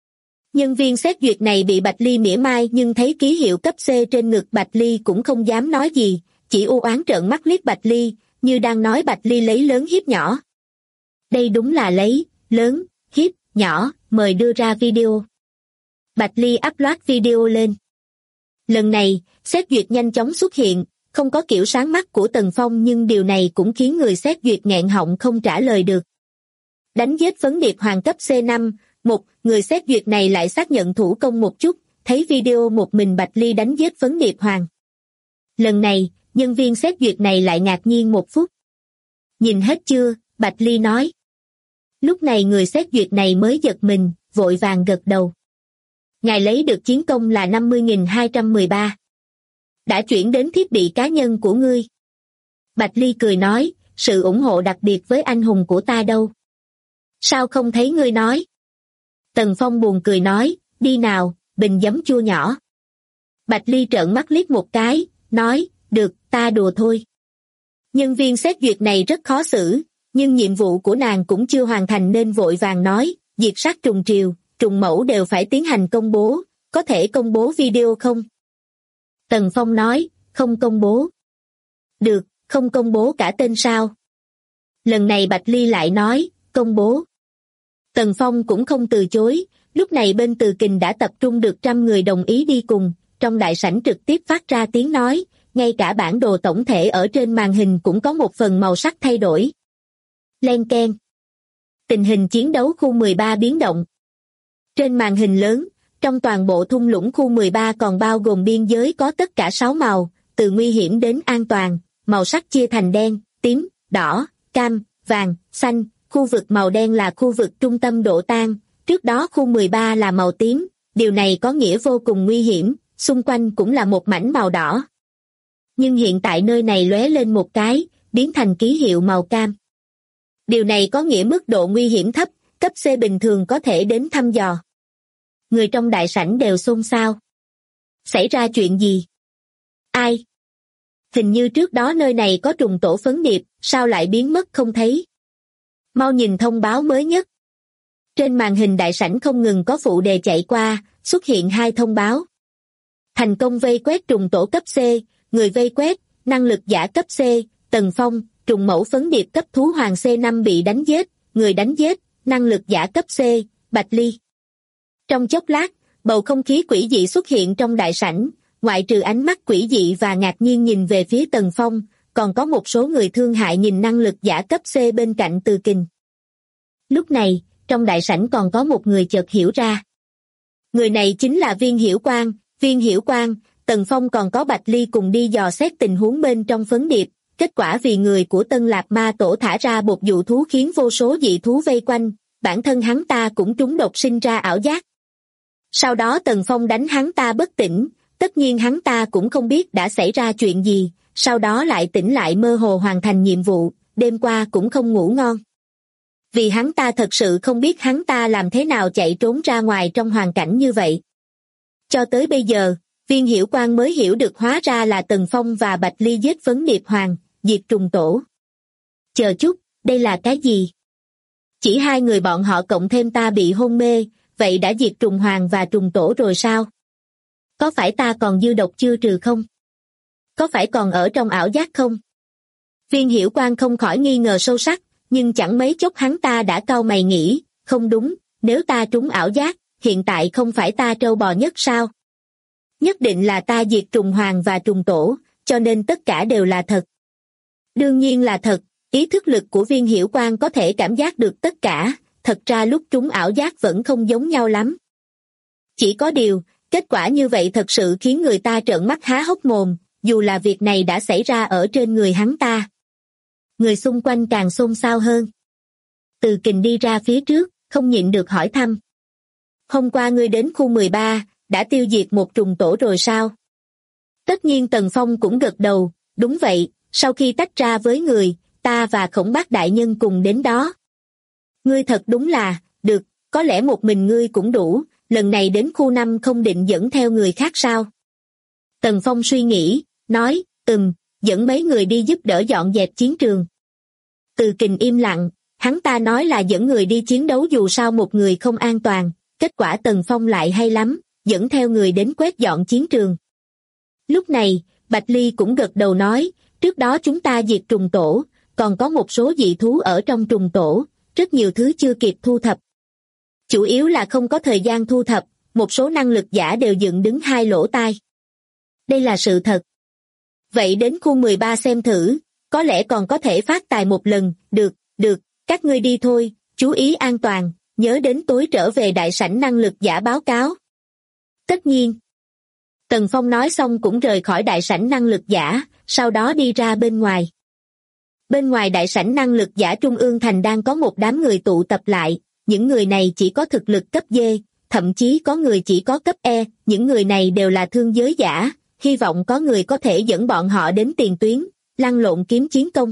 Nhân viên xét duyệt này bị Bạch Ly mỉa mai nhưng thấy ký hiệu cấp C trên ngực Bạch Ly cũng không dám nói gì, chỉ u oán trợn mắt liếc Bạch Ly, như đang nói Bạch Ly lấy lớn hiếp nhỏ. Đây đúng là lấy lớn hiếp nhỏ, mời đưa ra video. Bạch Ly upload video lên. Lần này, xét duyệt nhanh chóng xuất hiện, không có kiểu sáng mắt của Tần Phong nhưng điều này cũng khiến người xét duyệt nghẹn họng không trả lời được. Đánh giết vấn điệp hoàng cấp C5, người xét duyệt này lại xác nhận thủ công một chút, thấy video một mình Bạch Ly đánh giết vấn điệp hoàng. Lần này, nhân viên xét duyệt này lại ngạc nhiên một phút. Nhìn hết chưa? Bạch Ly nói. Lúc này người xét duyệt này mới giật mình, vội vàng gật đầu. Ngài lấy được chiến công là 50.213. Đã chuyển đến thiết bị cá nhân của ngươi. Bạch Ly cười nói, sự ủng hộ đặc biệt với anh hùng của ta đâu. Sao không thấy ngươi nói? Tần Phong buồn cười nói, đi nào, bình giấm chua nhỏ. Bạch Ly trợn mắt liếc một cái, nói, được, ta đùa thôi. Nhân viên xét duyệt này rất khó xử, nhưng nhiệm vụ của nàng cũng chưa hoàn thành nên vội vàng nói, diệt sát trùng triều, trùng mẫu đều phải tiến hành công bố, có thể công bố video không? Tần Phong nói, không công bố. Được, không công bố cả tên sao? Lần này Bạch Ly lại nói, công bố. Tần Phong cũng không từ chối, lúc này bên Từ Kình đã tập trung được 100 người đồng ý đi cùng, trong đại sảnh trực tiếp phát ra tiếng nói, ngay cả bản đồ tổng thể ở trên màn hình cũng có một phần màu sắc thay đổi. Len keng. Tình hình chiến đấu khu 13 biến động. Trên màn hình lớn, trong toàn bộ thung lũng khu 13 còn bao gồm biên giới có tất cả 6 màu, từ nguy hiểm đến an toàn, màu sắc chia thành đen, tím, đỏ, cam, vàng, xanh, khu vực màu đen là khu vực trung tâm độ tan, trước đó khu 13 là màu tím, điều này có nghĩa vô cùng nguy hiểm, xung quanh cũng là một mảnh màu đỏ. Nhưng hiện tại nơi này lóe lên một cái, biến thành ký hiệu màu cam. Điều này có nghĩa mức độ nguy hiểm thấp, cấp C bình thường có thể đến thăm dò. Người trong đại sảnh đều xôn xao. Xảy ra chuyện gì? Ai? Hình như trước đó nơi này có trùng tổ phấn điệp, sao lại biến mất không thấy? Mau nhìn thông báo mới nhất. Trên màn hình đại sảnh không ngừng có phụ đề chạy qua, xuất hiện 2 thông báo. Thành công vây quét trùng tổ cấp C, người vây quét, năng lực giả cấp C, Tần Phong, trùng mẫu phấn điệp cấp thú hoàng C5 bị đánh giết, người đánh giết, năng lực giả cấp C, Bạch Ly. Trong chốc lát, bầu không khí quỷ dị xuất hiện trong đại sảnh, ngoại trừ ánh mắt quỷ dị và ngạc nhiên nhìn về phía Tần Phong, còn có một số người thương hại nhìn năng lực giả cấp C bên cạnh Từ Kình. Lúc này, trong đại sảnh còn có một người chợt hiểu ra. Người này chính là Viên Hiểu Quang. Viên Hiểu Quang, Tần Phong còn có Bạch Ly cùng đi dò xét tình huống bên trong phấn điệp, kết quả vì người của Tân Lạp Ma Tổ thả ra một dụ thú khiến vô số dị thú vây quanh, bản thân hắn ta cũng trúng độc sinh ra ảo giác. Sau đó Tần Phong đánh hắn ta bất tỉnh, tất nhiên hắn ta cũng không biết đã xảy ra chuyện gì, sau đó lại tỉnh lại mơ hồ hoàn thành nhiệm vụ, đêm qua cũng không ngủ ngon. Vì hắn ta thật sự không biết hắn ta làm thế nào chạy trốn ra ngoài trong hoàn cảnh như vậy. Cho tới bây giờ, Viên Hiểu Quang mới hiểu được hóa ra là Tần Phong và Bạch Ly giết vấn điệp hoàng, diệt trùng tổ. Chờ chút, đây là cái gì? Chỉ 2 người bọn họ cộng thêm ta bị hôn mê, vậy đã diệt trùng hoàng và trùng tổ rồi sao? Có phải ta còn dư độc chưa trừ không? Có phải còn ở trong ảo giác không? Viên Hiểu Quang không khỏi nghi ngờ sâu sắc, nhưng chẳng mấy chốc hắn ta đã cau mày nghĩ, không đúng, nếu ta trúng ảo giác, hiện tại không phải ta trâu bò nhất sao? Nhất định là ta diệt trùng hoàng và trùng tổ, cho nên tất cả đều là thật. Đương nhiên là thật, ý thức lực của Viên Hiểu Quang có thể cảm giác được tất cả, thật ra lúc trúng ảo giác vẫn không giống nhau lắm. Chỉ có điều, kết quả như vậy thật sự khiến người ta trợn mắt há hốc mồm, dù là việc này đã xảy ra ở trên người hắn ta. Người xung quanh càng xôn xao hơn. Từ Kình đi ra phía trước, không nhịn được hỏi thăm. Hôm qua ngươi đến khu 13, đã tiêu diệt một trùng tổ rồi sao? Tất nhiên Tần Phong cũng gật đầu, đúng vậy, sau khi tách ra với người, ta và Khổng Bác đại nhân cùng đến đó. Ngươi thật đúng là, được, có lẽ một mình ngươi cũng đủ, lần này đến khu 5 không định dẫn theo người khác sao? Tần Phong suy nghĩ, nói, dẫn mấy người đi giúp đỡ dọn dẹp chiến trường. Từ Kình im lặng, hắn ta nói là dẫn người đi chiến đấu dù sao một người không an toàn, kết quả Tần Phong lại hay lắm, dẫn theo người đến quét dọn chiến trường. Lúc này, Bạch Ly cũng gật đầu nói, trước đó chúng ta diệt trùng tổ, còn có một số dị thú ở trong trùng tổ, rất nhiều thứ chưa kịp thu thập. Chủ yếu là không có thời gian thu thập, một số năng lực giả đều dựng đứng hai lỗ tai. Đây là sự thật. Vậy đến khu 13 xem thử, có lẽ còn có thể phát tài một lần, được, các ngươi đi thôi, chú ý an toàn, nhớ đến tối trở về đại sảnh năng lực giả báo cáo. Tất nhiên. Tần Phong nói xong cũng rời khỏi đại sảnh năng lực giả, sau đó đi ra bên ngoài. Bên ngoài đại sảnh năng lực giả Trung ương thành đang có một đám người tụ tập lại, những người này chỉ có thực lực cấp D, thậm chí có người chỉ có cấp E, những người này đều là thương giới giả, hy vọng có người có thể dẫn bọn họ đến tiền tuyến, lăn lộn kiếm chiến công.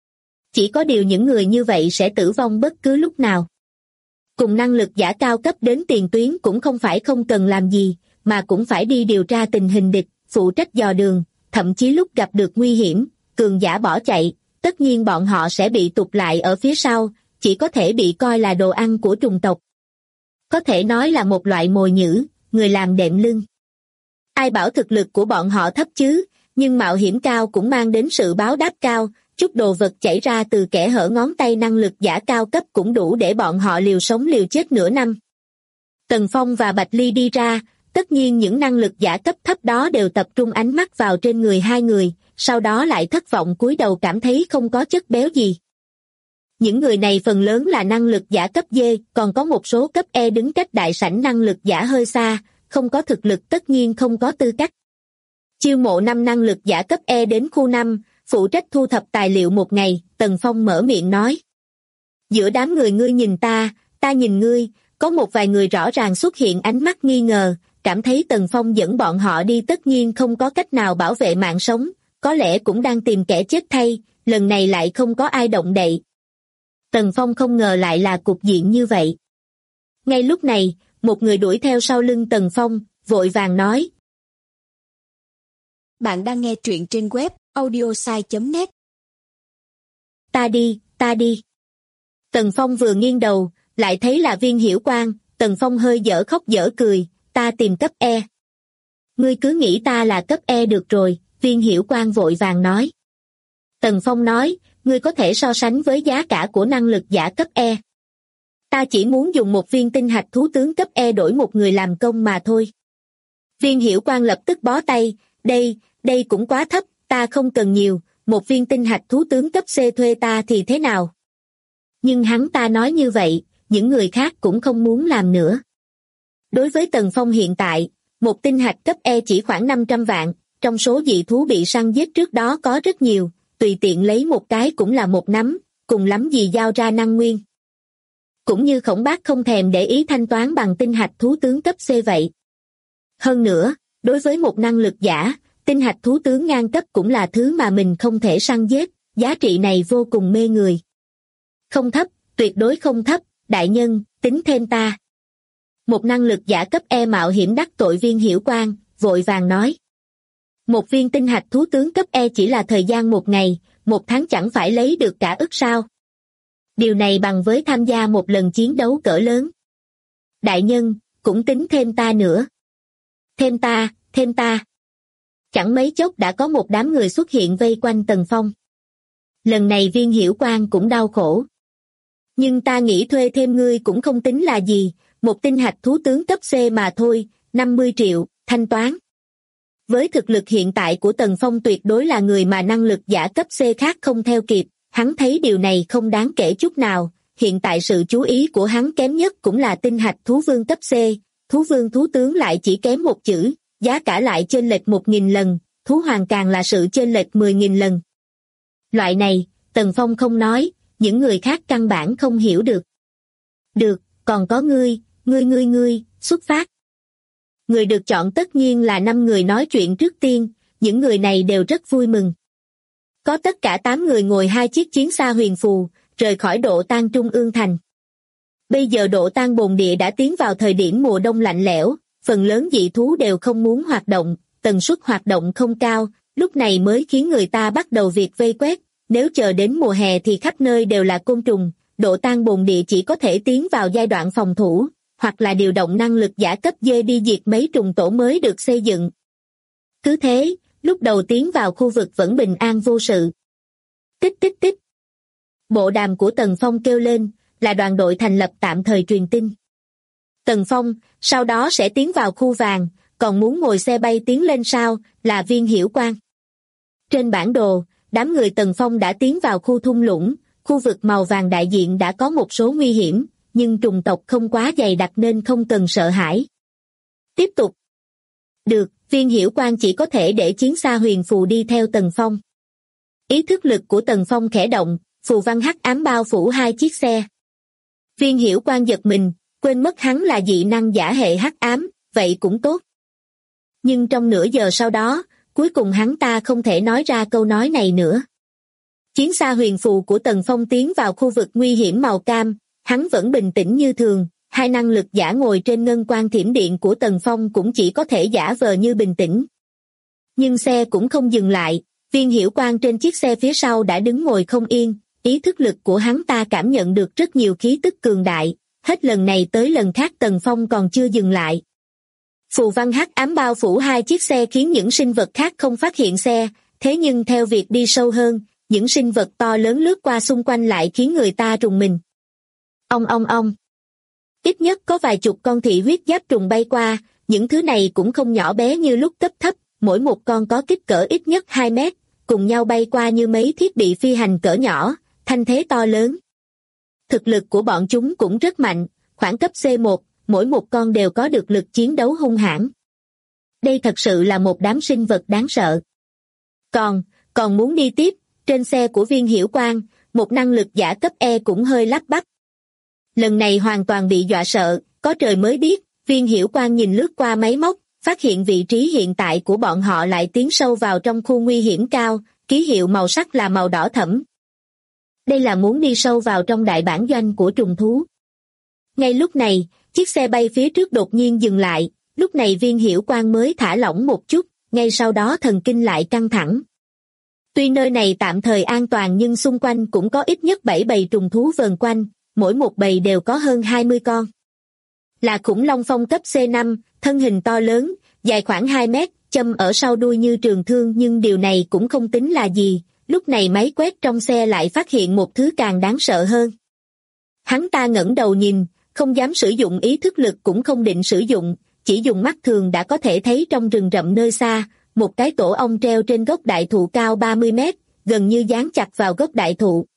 Chỉ có điều những người như vậy sẽ tử vong bất cứ lúc nào. Cùng năng lực giả cao cấp đến tiền tuyến cũng không phải không cần làm gì, mà cũng phải đi điều tra tình hình địch, phụ trách dò đường, thậm chí lúc gặp được nguy hiểm, cường giả bỏ chạy, tất nhiên bọn họ sẽ bị tụt lại ở phía sau, chỉ có thể bị coi là đồ ăn của trùng tộc. Có thể nói là một loại mồi nhử, người làm đệm lưng. Ai bảo thực lực của bọn họ thấp chứ, nhưng mạo hiểm cao cũng mang đến sự báo đáp cao, chút đồ vật chảy ra từ kẽ hở ngón tay năng lực giả cao cấp cũng đủ để bọn họ liều sống liều chết nửa năm. Tần Phong và Bạch Ly đi ra, tất nhiên những năng lực giả cấp thấp đó đều tập trung ánh mắt vào trên người hai người, sau đó lại thất vọng cúi đầu cảm thấy không có chất béo gì. Những người này phần lớn là năng lực giả cấp D, còn có một số cấp E đứng cách đại sảnh năng lực giả hơi xa, không có thực lực tất nhiên không có tư cách. Chiêu mộ 5 năng lực giả cấp E đến khu 5, phụ trách thu thập tài liệu một ngày, Tần Phong mở miệng nói. Giữa đám người ngươi nhìn ta nhìn ngươi, có một vài người rõ ràng xuất hiện ánh mắt nghi ngờ, cảm thấy Tần Phong dẫn bọn họ đi tất nhiên không có cách nào bảo vệ mạng sống, có lẽ cũng đang tìm kẻ chết thay, lần này lại không có ai động đậy. Tần Phong không ngờ lại là cục diện như vậy. Ngay lúc này, một người đuổi theo sau lưng Tần Phong, vội vàng nói. Bạn đang nghe truyện trên web audiosai.net. Ta đi. Tần Phong vừa nghiêng đầu, lại thấy là Viên Hiểu Quang, Tần Phong hơi dở khóc dở cười, ta tìm cấp E. Ngươi cứ nghĩ ta là cấp E được rồi, Viên Hiểu Quang vội vàng nói. Tần Phong nói, ngươi có thể so sánh với giá cả của năng lực giả cấp E. Ta chỉ muốn dùng một viên tinh hạch thú tướng cấp E đổi một người làm công mà thôi. Viên Hiểu Quang lập tức bó tay, đây cũng quá thấp, ta không cần nhiều, một viên tinh hạch thú tướng cấp C thuê ta thì thế nào? Nhưng hắn ta nói như vậy, những người khác cũng không muốn làm nữa. Đối với Tần Phong hiện tại, một tinh hạch cấp E chỉ khoảng 500 vạn, trong số dị thú bị săn giết trước đó có rất nhiều, tùy tiện lấy một cái cũng là một nắm, cùng lắm gì giao ra năng nguyên. Cũng như Khổng Bác không thèm để ý thanh toán bằng tinh hạch thú tướng cấp C vậy. Hơn nữa, đối với một năng lực giả, tinh hạch thú tướng ngang cấp cũng là thứ mà mình không thể săn giết, giá trị này vô cùng mê người. Không thấp, tuyệt đối không thấp, đại nhân, tính thêm ta. Một năng lực giả cấp E mạo hiểm đắc tội Viên Hiểu Quang, vội vàng nói. Một viên tinh hạch thú tướng cấp E chỉ là thời gian một ngày, một tháng chẳng phải lấy được cả ức sao. Điều này bằng với tham gia một lần chiến đấu cỡ lớn. Đại nhân, cũng tính thêm ta nữa. Thêm ta. Chẳng mấy chốc đã có một đám người xuất hiện vây quanh Tần Phong. Lần này Viên Hiểu Quang cũng đau khổ. Nhưng ta nghĩ thuê thêm ngươi cũng không tính là gì, một tinh hạch thú tướng cấp C mà thôi, 50 triệu, thanh toán. Với thực lực hiện tại của Tần Phong tuyệt đối là người mà năng lực giả cấp C khác không theo kịp, hắn thấy điều này không đáng kể chút nào, hiện tại sự chú ý của hắn kém nhất cũng là tinh hạch thú vương cấp C, thú vương thú tướng lại chỉ kém một chữ, giá cả lại chênh lệch 1.000 lần, thú hoàng càng là sự chênh lệch 10.000 lần. Loại này, Tần Phong không nói, những người khác căn bản không hiểu được. Được, còn có ngươi, xuất phát. Người được chọn tất nhiên là 5 người nói chuyện trước tiên, những người này đều rất vui mừng. Có tất cả 8 người ngồi 2 chiếc chiến xa huyền phù, rời khỏi Độ Tang Trung ương thành. Bây giờ Độ Tang bồn địa đã tiến vào thời điểm mùa đông lạnh lẽo, phần lớn dị thú đều không muốn hoạt động, tần suất hoạt động không cao, lúc này mới khiến người ta bắt đầu việc vây quét, nếu chờ đến mùa hè thì khắp nơi đều là côn trùng, Độ Tang bồn địa chỉ có thể tiến vào giai đoạn phòng thủ, hoặc là điều động năng lực giả cấp D đi diệt mấy trùng tổ mới được xây dựng. Cứ thế, lúc đầu tiến vào khu vực vẫn bình an vô sự. Tích tích tích. Bộ đàm của Tần Phong kêu lên, là đoàn đội thành lập tạm thời truyền tin. Tần Phong, sau đó sẽ tiến vào khu vàng, còn muốn ngồi xe bay tiến lên sao, là Viên Hiểu Quang. Trên bản đồ, đám người Tần Phong đã tiến vào khu thung lũng, khu vực màu vàng đại diện đã có một số nguy hiểm, nhưng trùng tộc không quá dày đặc nên không cần sợ hãi. Tiếp tục. Được, Viên Hiểu Quang chỉ có thể để chiến xa huyền phù đi theo Tần Phong. Ý thức lực của Tần Phong khẽ động, phù văn hắc ám bao phủ hai chiếc xe. Viên Hiểu Quang giật mình, quên mất hắn là dị năng giả hệ hắc ám, vậy cũng tốt. Nhưng trong nửa giờ sau đó, cuối cùng hắn ta không thể nói ra câu nói này nữa. Chiến xa huyền phù của Tần Phong tiến vào khu vực nguy hiểm màu cam, hắn vẫn bình tĩnh như thường, hai năng lực giả ngồi trên ngân quan thiểm điện của Tần Phong cũng chỉ có thể giả vờ như bình tĩnh. Nhưng xe cũng không dừng lại, Viên Hiểu Quang trên chiếc xe phía sau đã đứng ngồi không yên, ý thức lực của hắn ta cảm nhận được rất nhiều khí tức cường đại, hết lần này tới lần khác Tần Phong còn chưa dừng lại. Phù văn hắc ám bao phủ hai chiếc xe khiến những sinh vật khác không phát hiện xe, thế nhưng theo việc đi sâu hơn, những sinh vật to lớn lướt qua xung quanh lại khiến người ta rùng mình. Ong. Ít nhất có vài chục con thị huyết giáp trùng bay qua, những thứ này cũng không nhỏ bé như lúc cấp thấp, mỗi một con có kích cỡ ít nhất 2 mét, cùng nhau bay qua như mấy thiết bị phi hành cỡ nhỏ, thanh thế to lớn. Thực lực của bọn chúng cũng rất mạnh, khoảng cấp C1, mỗi một con đều có được lực chiến đấu hung hãn. Đây thật sự là một đám sinh vật đáng sợ. Còn muốn đi tiếp, trên xe của Viên Hiểu Quang, một năng lực giả cấp E cũng hơi lắp bắp. Lần này hoàn toàn bị dọa sợ, có trời mới biết, Viên Hiểu Quang nhìn lướt qua máy móc, phát hiện vị trí hiện tại của bọn họ lại tiến sâu vào trong khu nguy hiểm cao, ký hiệu màu sắc là màu đỏ thẫm. Đây là muốn đi sâu vào trong đại bản doanh của trùng thú. Ngay lúc này, chiếc xe bay phía trước đột nhiên dừng lại, lúc này Viên Hiểu Quang mới thả lỏng một chút, ngay sau đó thần kinh lại căng thẳng. Tuy nơi này tạm thời an toàn nhưng xung quanh cũng có ít nhất 7 bầy trùng thú vờn quanh, mỗi một bầy đều có hơn 20 con. Là khủng long phong cấp C5, thân hình to lớn, dài khoảng 2 mét, châm ở sau đuôi như trường thương nhưng điều này cũng không tính là gì, lúc này máy quét trong xe lại phát hiện một thứ càng đáng sợ hơn. Hắn ta ngẩng đầu nhìn, không dám sử dụng ý thức lực cũng không định sử dụng, chỉ dùng mắt thường đã có thể thấy trong rừng rậm nơi xa, một cái tổ ong treo trên gốc đại thụ cao 30 mét, gần như dán chặt vào gốc đại thụ.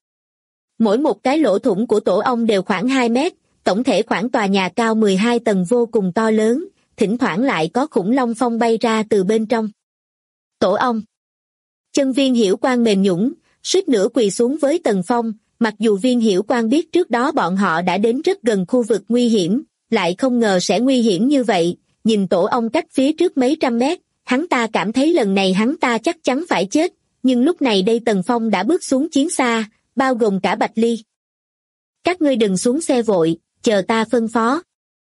Mỗi một cái lỗ thủng của tổ ong đều khoảng 2 mét, tổng thể khoảng tòa nhà cao 12 tầng vô cùng to lớn, thỉnh thoảng lại có khủng long phong bay ra từ bên trong. Tổ ong. Chân Viên Hiểu Quang mềm nhũn, suýt nữa quỳ xuống với Tần Phong, mặc dù Viên Hiểu Quang biết trước đó bọn họ đã đến rất gần khu vực nguy hiểm, lại không ngờ sẽ nguy hiểm như vậy, nhìn tổ ong cách phía trước mấy trăm mét, hắn ta cảm thấy lần này hắn ta chắc chắn phải chết, nhưng lúc này đây Tần Phong đã bước xuống chiến xa, bao gồm cả Bạch Ly. Các ngươi đừng xuống xe vội, chờ ta phân phó.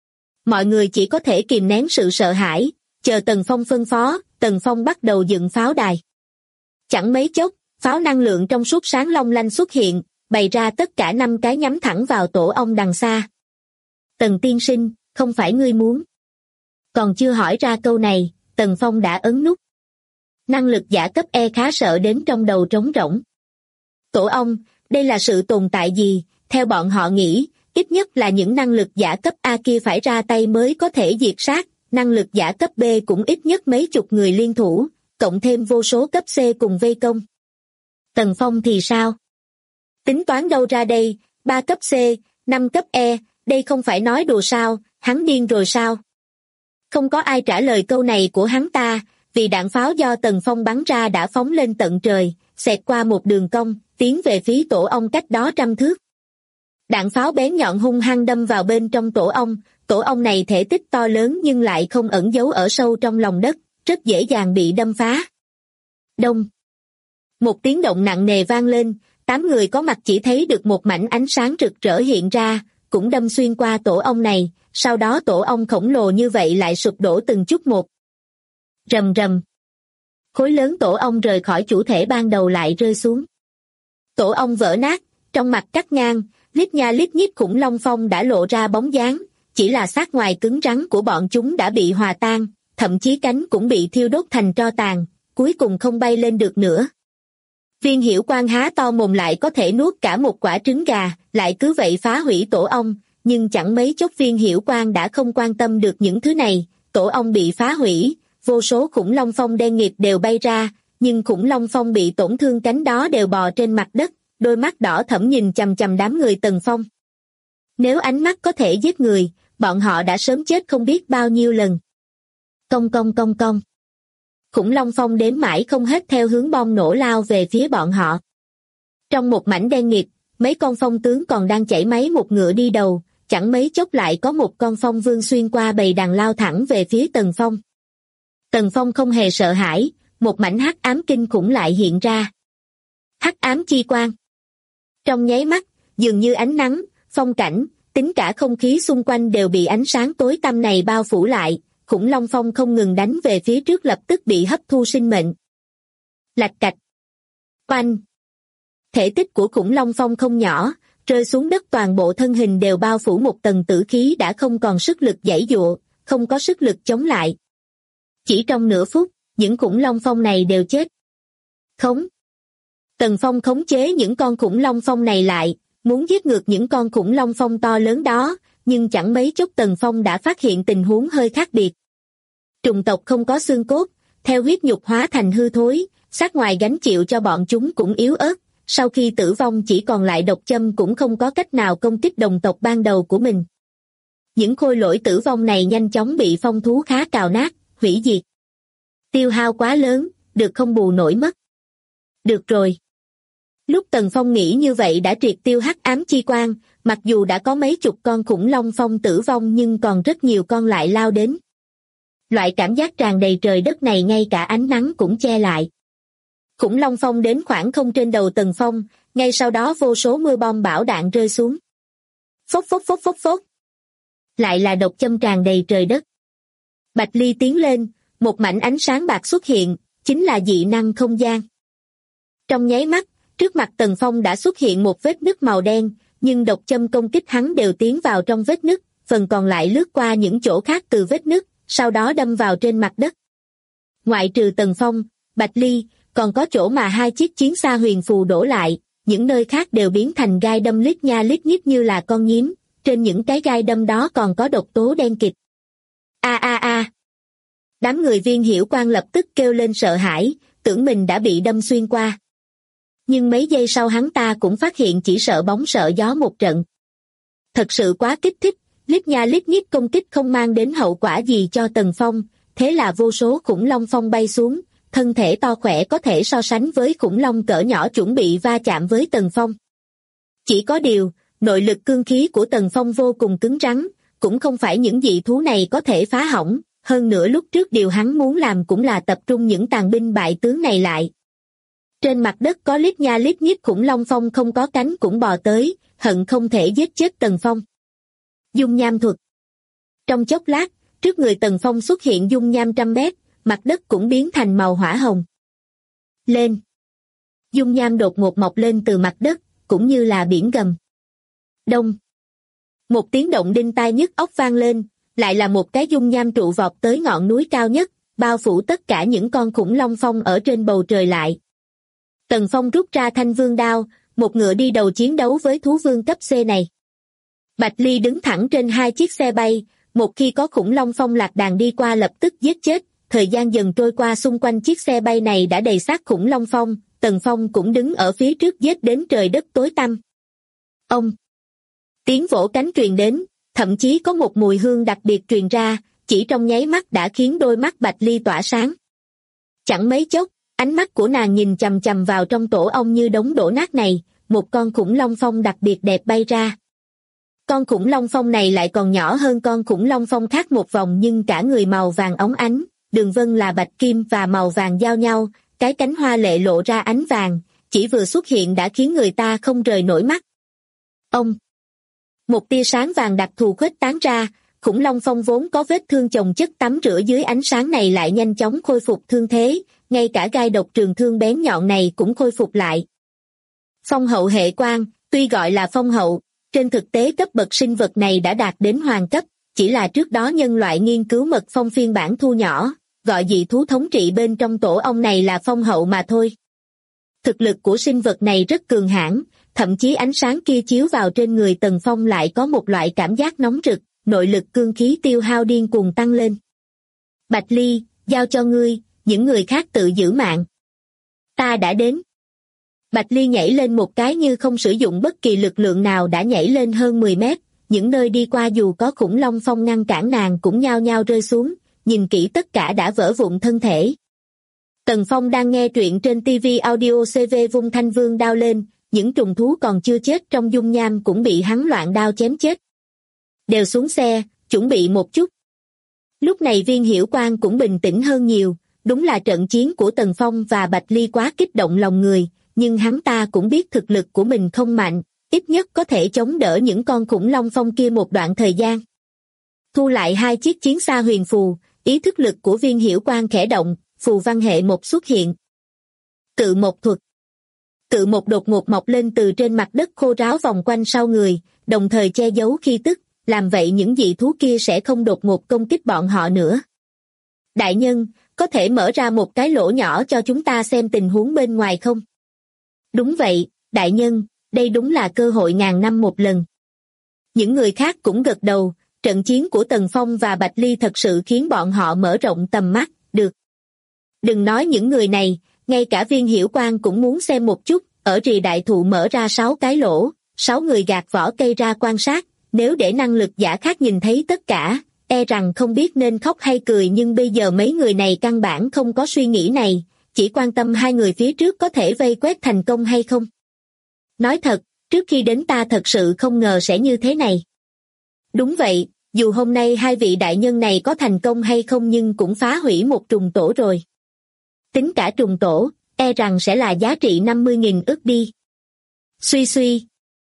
Mọi người chỉ có thể kìm nén sự sợ hãi, chờ Tần Phong phân phó, Tần Phong bắt đầu dựng pháo đài. Chẳng mấy chốc, pháo năng lượng trong suốt sáng long lanh xuất hiện, bày ra tất cả 5 cái nhắm thẳng vào tổ ong đằng xa. Tần tiên sinh, không phải ngươi muốn. Còn chưa hỏi ra câu này, Tần Phong đã ấn nút. Năng lực giả cấp E khá sợ đến trong đầu trống rỗng. Tổ ong, đây là sự tồn tại gì? Theo bọn họ nghĩ, ít nhất là những năng lực giả cấp A kia phải ra tay mới có thể diệt sát, năng lực giả cấp B cũng ít nhất mấy chục người liên thủ, cộng thêm vô số cấp C cùng vây công. Tần Phong thì sao? Tính toán đâu ra đây, 3 cấp C, 5 cấp E, đây không phải nói đùa sao, hắn điên rồi sao? Không có ai trả lời câu này của hắn ta, vì đạn pháo do Tần Phong bắn ra đã phóng lên tận trời, xẹt qua một đường cong, tiến về phía tổ ong cách đó 100 thước. Đạn pháo bén nhọn hung hăng đâm vào bên trong tổ ong này thể tích to lớn nhưng lại không ẩn giấu ở sâu trong lòng đất, rất dễ dàng bị đâm phá. Đông. Một tiếng động nặng nề vang lên, 8 người có mặt chỉ thấy được một mảnh ánh sáng rực rỡ hiện ra, cũng đâm xuyên qua tổ ong này, sau đó tổ ong khổng lồ như vậy lại sụp đổ từng chút một. Rầm rầm. Khối lớn tổ ong rời khỏi chủ thể ban đầu lại rơi xuống. Tổ ong vỡ nát, trong mặt cắt ngang, lít nha lít nhít khủng long phong đã lộ ra bóng dáng, chỉ là xác ngoài cứng rắn của bọn chúng đã bị hòa tan, thậm chí cánh cũng bị thiêu đốt thành tro tàn, cuối cùng không bay lên được nữa. Viên Hiểu Quang há to mồm lại có thể nuốt cả một quả trứng gà, lại cứ vậy phá hủy tổ ong, nhưng chẳng mấy chốc Viên Hiểu Quang đã không quan tâm được những thứ này, tổ ong bị phá hủy, vô số khủng long phong đen nghịt đều bay ra, nhưng khủng long phong bị tổn thương cánh đó đều bò trên mặt đất, đôi mắt đỏ thẫm nhìn chằm chằm đám người Tần Phong. Nếu ánh mắt có thể giết người, bọn họ đã sớm chết không biết bao nhiêu lần. Cong cong cong cong. Khủng long phong đếm mãi không hết theo hướng bom nổ lao về phía bọn họ. Trong một mảnh đen nghịt, mấy con phong tướng còn đang chảy máy một ngựa đi đầu, chẳng mấy chốc lại có một con phong vương xuyên qua bầy đàn lao thẳng về phía Tần Phong. Tần Phong không hề sợ hãi, một mảnh hắc ám kinh khủng lại hiện ra. Hắc ám chi quang. Trong nháy mắt, dường như ánh nắng, phong cảnh, tính cả không khí xung quanh đều bị ánh sáng tối tăm này bao phủ lại, khủng long phong không ngừng đánh về phía trước lập tức bị hấp thu sinh mệnh. Lạch cạch. Oanh. Thể tích của khủng long phong không nhỏ, rơi xuống đất toàn bộ thân hình đều bao phủ một tầng tử khí đã không còn sức lực giãy giụa, không có sức lực chống lại. Chỉ trong nửa phút, những khủng long phong này đều chết. Tần Phong khống chế những con khủng long phong này lại, muốn giết ngược những con khủng long phong to lớn đó, nhưng chẳng mấy chốc Tần Phong đã phát hiện tình huống hơi khác biệt. Trùng tộc không có xương cốt, theo huyết nhục hóa thành hư thối, xác ngoài gánh chịu cho bọn chúng cũng yếu ớt, sau khi tử vong chỉ còn lại độc châm cũng không có cách nào công kích đồng tộc ban đầu của mình. Những khôi lỗi tử vong này nhanh chóng bị phong thú khá cào nát, hủy diệt. Tiêu hao quá lớn, được không bù nổi mất. Được rồi. Lúc Tần Phong nghĩ như vậy đã triệt tiêu hắc ám chi quang, mặc dù đã có mấy chục con khủng long phong tử vong nhưng còn rất nhiều con lại lao đến. Loại cảm giác tràn đầy trời đất này ngay cả ánh nắng cũng che lại. Khủng long phong đến khoảng không trên đầu Tần Phong, ngay sau đó vô số mưa bom bão đạn rơi xuống. Phốc phốc phốc phốc phốc. Lại là độc châm tràn đầy trời đất. Bạch Ly tiến lên, một mảnh ánh sáng bạc xuất hiện, chính là dị năng không gian. Trong nháy mắt, trước mặt Tần Phong đã xuất hiện một vết nứt màu đen, nhưng độc châm công kích hắn đều tiến vào trong vết nứt, phần còn lại lướt qua những chỗ khác từ vết nứt, sau đó đâm vào trên mặt đất. Ngoại trừ Tần Phong, Bạch Ly, còn có chỗ mà hai chiếc chiến xa huyền phù đổ lại, những nơi khác đều biến thành gai đâm lít nha lít nhít như là con nhím, trên những cái gai đâm đó còn có độc tố đen kịt. A a a. Đám người Viên Hiểu Quang lập tức kêu lên sợ hãi, tưởng mình đã bị đâm xuyên qua. Nhưng mấy giây sau hắn ta cũng phát hiện chỉ sợ bóng sợ gió một trận. Thật sự quá kích thích, lít nha lít nhít công kích không mang đến hậu quả gì cho Tần Phong, thế là vô số khủng long phong bay xuống, thân thể to khỏe có thể so sánh với khủng long cỡ nhỏ chuẩn bị va chạm với Tần Phong. Chỉ có điều, nội lực cương khí của Tần Phong vô cùng cứng rắn, cũng không phải những dị thú này có thể phá hỏng, hơn nữa lúc trước điều hắn muốn làm cũng là tập trung những tàn binh bại tướng này lại. Trên mặt đất có lít nha lít nhít khủng long phong không có cánh cũng bò tới, hận không thể giết chết Tần Phong. Dung nham thuật. Trong chốc lát, trước người Tần Phong xuất hiện dung nham 100 mét, mặt đất cũng biến thành màu hỏa hồng. Lên. Dung nham đột ngột mọc lên từ mặt đất, cũng như là biển gầm. Đông. Một tiếng động đinh tai nhức óc vang lên, lại là một cái dung nham trụ vọt tới ngọn núi cao nhất, bao phủ tất cả những con khủng long phong ở trên bầu trời lại. Tần Phong rút ra thanh vương đao, một ngựa đi đầu chiến đấu với thú vương cấp C này. Bạch Ly đứng thẳng trên hai chiếc xe bay, một khi có khủng long phong lạc đàn đi qua lập tức giết chết, thời gian dần trôi qua xung quanh chiếc xe bay này đã đầy xác khủng long phong, Tần Phong cũng đứng ở phía trước giết đến trời đất tối tăm. Ông! Tiếng vỗ cánh truyền đến, thậm chí có một mùi hương đặc biệt truyền ra, chỉ trong nháy mắt đã khiến đôi mắt Bạch Ly tỏa sáng. Chẳng mấy chốc, ánh mắt của nàng nhìn chằm chằm vào trong tổ ong như đống đổ nát này, một con khủng long phong đặc biệt đẹp bay ra. Con khủng long phong này lại còn nhỏ hơn con khủng long phong khác một vòng nhưng cả người màu vàng óng ánh, đường vân là bạch kim và màu vàng giao nhau, cái cánh hoa lệ lộ ra ánh vàng, chỉ vừa xuất hiện đã khiến người ta không rời nổi mắt. Ông! Một tia sáng vàng đặc thù khuếch tán ra, khủng long phong vốn có vết thương chồng chất tắm rửa dưới ánh sáng này lại nhanh chóng khôi phục thương thế, ngay cả gai độc trường thương bén nhọn này cũng khôi phục lại. Phong hậu hệ quang, tuy gọi là phong hậu, trên thực tế cấp bậc sinh vật này đã đạt đến hoàng cấp, chỉ là trước đó nhân loại nghiên cứu mật phong phiên bản thu nhỏ, gọi dị thú thống trị bên trong tổ ong này là phong hậu mà thôi. Thực lực của sinh vật này rất cường hãn, thậm chí ánh sáng kia chiếu vào trên người Tần Phong lại có một loại cảm giác nóng rực, nội lực cương khí tiêu hao điên cuồng tăng lên. Bạch Ly, giao cho ngươi, những người khác tự giữ mạng. Ta đã đến. Bạch Ly nhảy lên một cái như không sử dụng bất kỳ lực lượng nào đã nhảy lên hơn 10 mét, những nơi đi qua dù có khủng long phong ngăn cản nàng cũng nhao nhao rơi xuống, nhìn kỹ tất cả đã vỡ vụn thân thể. Tần Phong đang nghe truyện trên TV audio CV vung thanh vương đao lên, những trùng thú còn chưa chết trong dung nham cũng bị hắn loạn đao chém chết. Đều xuống xe, chuẩn bị một chút. Lúc này Viên Hiểu Quang cũng bình tĩnh hơn nhiều, đúng là trận chiến của Tần Phong và Bạch Ly quá kích động lòng người, nhưng hắn ta cũng biết thực lực của mình không mạnh, ít nhất có thể chống đỡ những con khủng long phong kia một đoạn thời gian. Thu lại 2 chiếc chiến xa huyền phù, ý thức lực của Viên Hiểu Quang khẽ động, phù văn hệ một xuất hiện. Cự một thuật. Cự một đột ngột mọc lên từ trên mặt đất khô ráo vòng quanh sau người, đồng thời che giấu khí tức, làm vậy những dị thú kia sẽ không đột ngột công kích bọn họ nữa. Đại nhân, có thể mở ra một cái lỗ nhỏ cho chúng ta xem tình huống bên ngoài không? Đúng vậy, đại nhân, đây đúng là cơ hội ngàn năm một lần. Những người khác cũng gật đầu, trận chiến của Tần Phong và Bạch Ly thật sự khiến bọn họ mở rộng tầm mắt, được. Đừng nói những người này, ngay cả Viên Hiểu Quang cũng muốn xem một chút, ở rìa đại thụ mở ra 6 cái lỗ, 6 người gạt vỏ cây ra quan sát, nếu để năng lực giả khác nhìn thấy tất cả, e rằng không biết nên khóc hay cười, nhưng bây giờ mấy người này căn bản không có suy nghĩ này, chỉ quan tâm 2 người phía trước có thể vây quét thành công hay không. Nói thật, trước khi đến ta thật sự không ngờ sẽ như thế này. Đúng vậy, dù hôm nay 2 vị đại nhân này có thành công hay không nhưng cũng phá hủy một trùng tổ rồi. Tính cả trùng tổ, e rằng sẽ là giá trị 50.000 ức đi. Suy suy.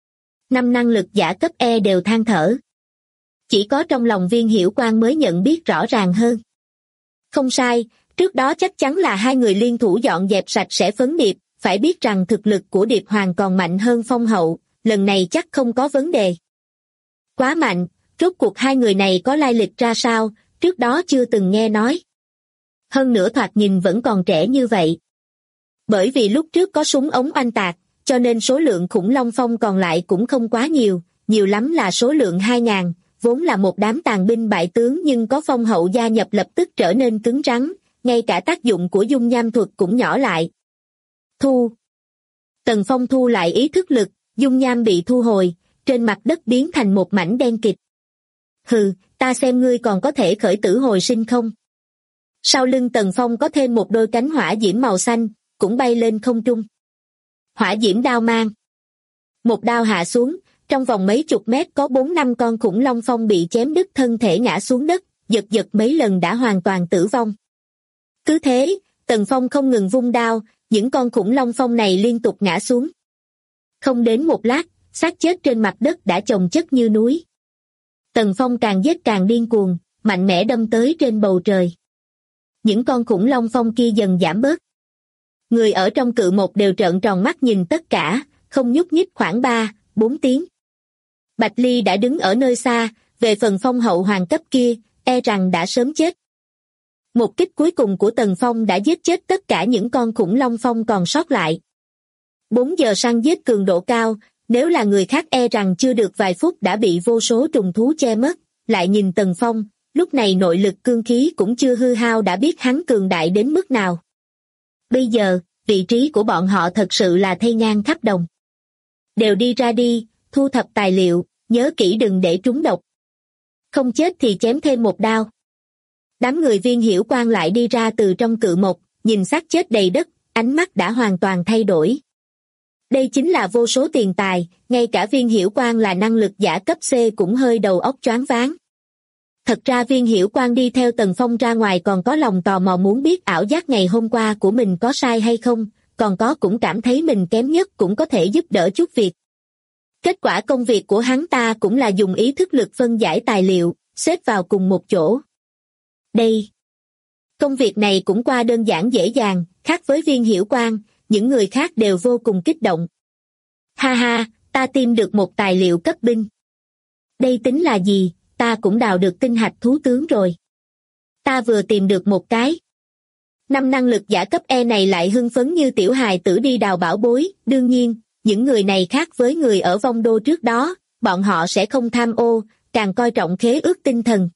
5 năng lực giả cấp E đều than thở. Chỉ có trong lòng Viên Hiểu Quang mới nhận biết rõ ràng hơn. Không sai, trước đó chắc chắn là 2 người liên thủ dọn dẹp sạch sẽ phấn Điệp, phải biết rằng thực lực của Điệp Hoàng còn mạnh hơn Phong Hậu, lần này chắc không có vấn đề. Quá mạnh, rốt cuộc 2 người này có lai lịch ra sao, trước đó chưa từng nghe nói. Hơn nữa thoạt nhìn vẫn còn trẻ như vậy. Bởi vì lúc trước có súng ống oanh tạc, cho nên số lượng khủng long phong còn lại cũng không quá nhiều, nhiều lắm là số lượng 2.000, vốn là một đám tàn binh bại tướng nhưng có Phong Hậu gia nhập lập tức trở nên cứng rắn, ngay cả tác dụng của dung nham thuật cũng nhỏ lại. Thu. Tần Phong thu lại ý thức lực, dung nham bị thu hồi, trên mặt đất biến thành một mảnh đen kịt. Hừ, ta xem ngươi còn có thể khởi tử hồi sinh không? Sau lưng Tần Phong có thêm một đôi cánh hỏa diễm màu xanh, cũng bay lên không trung. Hỏa diễm đao mang. Một đao hạ xuống, trong vòng mấy chục mét có 4-5 con khủng long phong bị chém đứt thân thể ngã xuống đất, giật giật mấy lần đã hoàn toàn tử vong. Cứ thế, Tần Phong không ngừng vung đao, những con khủng long phong này liên tục ngã xuống. Không đến một lát, xác chết trên mặt đất đã chồng chất như núi. Tần Phong càng giết càng điên cuồng, mạnh mẽ đâm tới trên bầu trời. Những con khủng long phong kia dần giảm bớt. Người ở trong cự một đều trợn tròn mắt nhìn tất cả, không nhúc nhích khoảng 3-4 tiếng. Bạch Ly đã đứng ở nơi xa, về phần Phong Hậu hoàng cấp kia, e rằng đã sớm chết. Một kích cuối cùng của Tần Phong đã giết chết tất cả những con khủng long phong còn sót lại. 4 giờ săn giết cường độ cao, nếu là người khác e rằng chưa được vài phút đã bị vô số trùng thú che mất, lại nhìn Tần Phong, lúc này nội lực cương khí cũng chưa hư hao đã biết hắn cường đại đến mức nào. Bây giờ, vị trí của bọn họ thật sự là thây ngang khắp đồng. Đều đi ra đi, thu thập tài liệu, nhớ kỹ đừng để trúng độc. Không chết thì chém thêm một đao. Đám người Viên Hiểu Quang lại đi ra từ trong cự mộc, nhìn xác chết đầy đất, ánh mắt đã hoàn toàn thay đổi. Đây chính là vô số tiền tài, ngay cả Viên Hiểu Quang là năng lực giả cấp C cũng hơi đầu óc choáng váng. Thật ra Viên Hiểu Quang đi theo Tần Phong ra ngoài còn có lòng tò mò muốn biết ảo giác ngày hôm qua của mình có sai hay không, còn có cũng cảm thấy mình kém nhất cũng có thể giúp đỡ chút việc. Kết quả công việc của hắn ta cũng là dùng ý thức lực phân giải tài liệu, xếp vào cùng một chỗ. Đây. Công việc này cũng qua đơn giản dễ dàng, khác với Viên Hiểu Quang, những người khác đều vô cùng kích động. Ha ha, ta tìm được một tài liệu cấp binh. Đây tính là gì, ta cũng đào được tinh hạch thú tướng rồi. Ta vừa tìm được một cái. 5 năng lực giả cấp E này lại hưng phấn như tiểu hài tử đi đào bảo bối. Đương nhiên, những người này khác với người ở Vong Đô trước đó, bọn họ sẽ không tham ô, càng coi trọng khế ước tinh thần.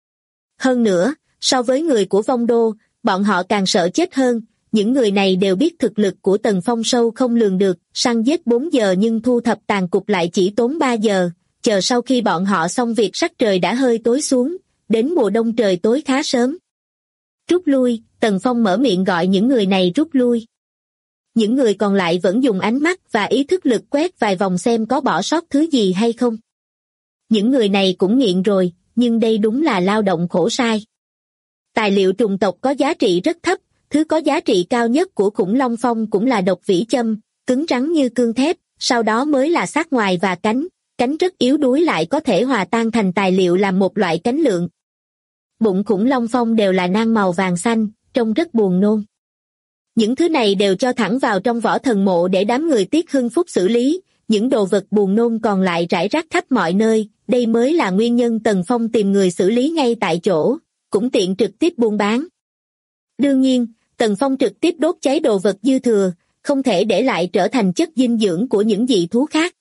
Hơn nữa, so với người của Vong Đô, bọn họ càng sợ chết hơn. Những người này đều biết thực lực của Tần Phong sâu không lường được, săn giết 4 giờ nhưng thu thập tàn cục lại chỉ tốn 3 giờ, chờ sau khi bọn họ xong việc sắc trời đã hơi tối xuống, đến mùa đông trời tối khá sớm. Rút lui, Tần Phong mở miệng gọi những người này rút lui. Những người còn lại vẫn dùng ánh mắt và ý thức lực quét vài vòng xem có bỏ sót thứ gì hay không. Những người này cũng nghiện rồi, nhưng đây đúng là lao động khổ sai. Tài liệu trùng tộc có giá trị rất thấp, thứ có giá trị cao nhất của khủng long phong cũng là độc vĩ châm, cứng rắn như cương thép, sau đó mới là xác ngoài và cánh. Cánh rất yếu đuối lại có thể hòa tan thành tài liệu làm một loại cánh lượng. Bụng khủng long phong đều là nang màu vàng xanh, trông rất buồn nôn. Những thứ này đều cho thẳng vào trong võ thần mộ để đám người Tiết Hưng Phúc xử lý, những đồ vật buồn nôn còn lại rải rác khắp mọi nơi, đây mới là nguyên nhân Tần Phong tìm người xử lý ngay tại chỗ, cũng tiện trực tiếp buôn bán. Đương nhiên, Tần Phong trực tiếp đốt cháy đồ vật dư thừa, không thể để lại trở thành chất dinh dưỡng của những dị thú khác.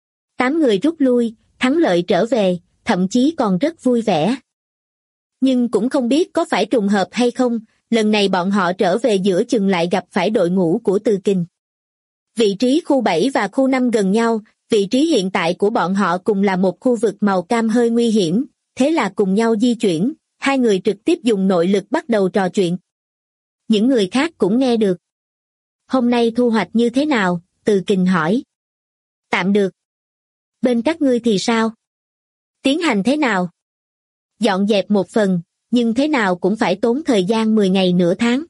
8 người rút lui, thắng lợi trở về, thậm chí còn rất vui vẻ. Nhưng cũng không biết có phải trùng hợp hay không, lần này bọn họ trở về giữa chừng lại gặp phải đội ngũ của Từ Kình. Vị trí khu 7 và khu 5 gần nhau, vị trí hiện tại của bọn họ cùng là một khu vực màu cam hơi nguy hiểm, thế là cùng nhau di chuyển, hai người trực tiếp dùng nội lực bắt đầu trò chuyện. Những người khác cũng nghe được. Hôm nay thu hoạch như thế nào? Từ Kình hỏi. Tạm được. Bên các ngươi thì sao? Tiến hành thế nào? Dọn dẹp một phần, nhưng thế nào cũng phải tốn thời gian 10 ngày nửa tháng.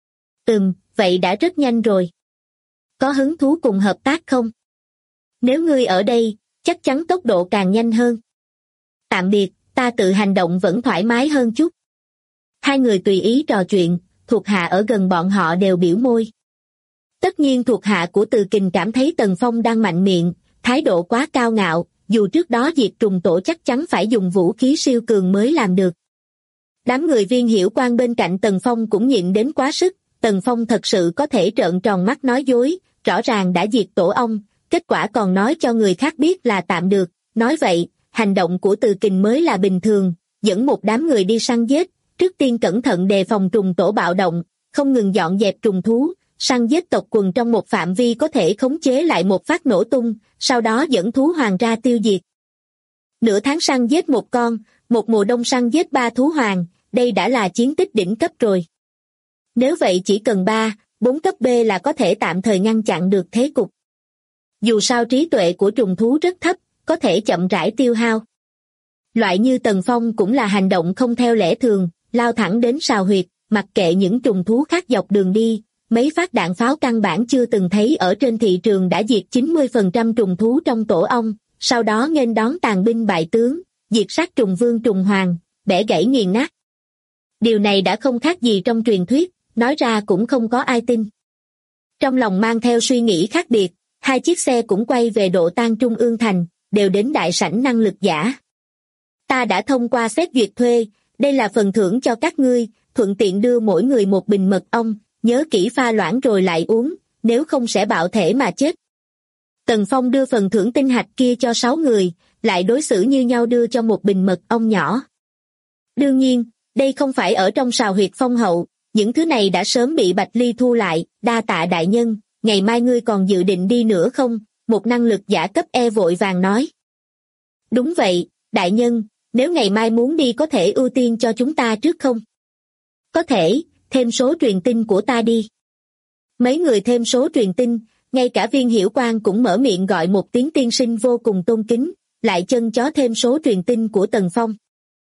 Vậy đã rất nhanh rồi. Có hứng thú cùng hợp tác không? Nếu ngươi ở đây, chắc chắn tốc độ càng nhanh hơn. Tạm biệt, ta tự hành động vẫn thoải mái hơn chút. Hai người tùy ý trò chuyện, thuộc hạ ở gần bọn họ đều biểu môi. Tất nhiên thuộc hạ của Từ Kình cảm thấy Tần Phong đang mạnh miệng, thái độ quá cao ngạo, dù trước đó diệt trùng tổ chắc chắn phải dùng vũ khí siêu cường mới làm được. Đám người Viên Hiểu Quang bên cạnh Tần Phong cũng nhịn đến quá sức, Tần Phong thật sự có thể trợn tròn mắt nói dối, rõ ràng đã diệt tổ ong, kết quả còn nói cho người khác biết là tạm được, nói vậy, hành động của Từ Kình mới là bình thường, dẫn một đám người đi săn giết, trước tiên cẩn thận đề phòng trùng tổ bạo động, không ngừng dọn dẹp trùng thú, săn giết tộc quần trong một phạm vi có thể khống chế lại một phát nổ tung, sau đó dẫn thú hoàng ra tiêu diệt. Nửa tháng săn giết một con, một mùa đông săn giết 3 thú hoàng, đây đã là chiến tích đỉnh cấp rồi. Nếu vậy chỉ cần 3, 4 cấp B là có thể tạm thời ngăn chặn được thế cục. Dù sao trí tuệ của trùng thú rất thấp, có thể chậm rãi tiêu hao. Loại như Tần Phong cũng là hành động không theo lẽ thường, lao thẳng đến sào huyệt, mặc kệ những trùng thú khác dọc đường đi. Mấy phát đạn pháo căn bản chưa từng thấy ở trên thị trường đã diệt 90% trùng thú trong tổ ong, sau đó nghênh đón tàn binh bại tướng, diệt sát trùng vương trùng hoàng, bẻ gãy nghiền nát. Điều này đã không khác gì trong truyền thuyết, nói ra cũng không có ai tin. Trong lòng mang theo suy nghĩ khác biệt, hai chiếc xe cũng quay về Độ Tan Trung ương thành, đều đến đại sảnh năng lực giả. Ta đã thông qua xét duyệt thuê, đây là phần thưởng cho các ngươi, thuận tiện đưa mỗi người một bình mật ong, nhớ kỹ pha loãng rồi lại uống, nếu không sẽ bạo thể mà chết. Tần Phong đưa phần thưởng tinh hạch kia cho 6 người, lại đối xử như nhau đưa cho một bình mật ong nhỏ. Đương nhiên, đây không phải ở trong sào huyệt phong hậu, những thứ này đã sớm bị Bạch Ly thu lại, đa tạ đại nhân, ngày mai ngươi còn dự định đi nữa không? Một năng lực giả cấp E vội vàng nói. Đúng vậy, đại nhân, nếu ngày mai muốn đi có thể ưu tiên cho chúng ta trước không? Có thể, thêm số truyền tin của ta đi. Mấy người thêm số truyền tin, ngay cả Viên Hiểu Quang cũng mở miệng gọi một tiếng tiên sinh vô cùng tôn kính, lại chân chó thêm số truyền tin của Tần Phong.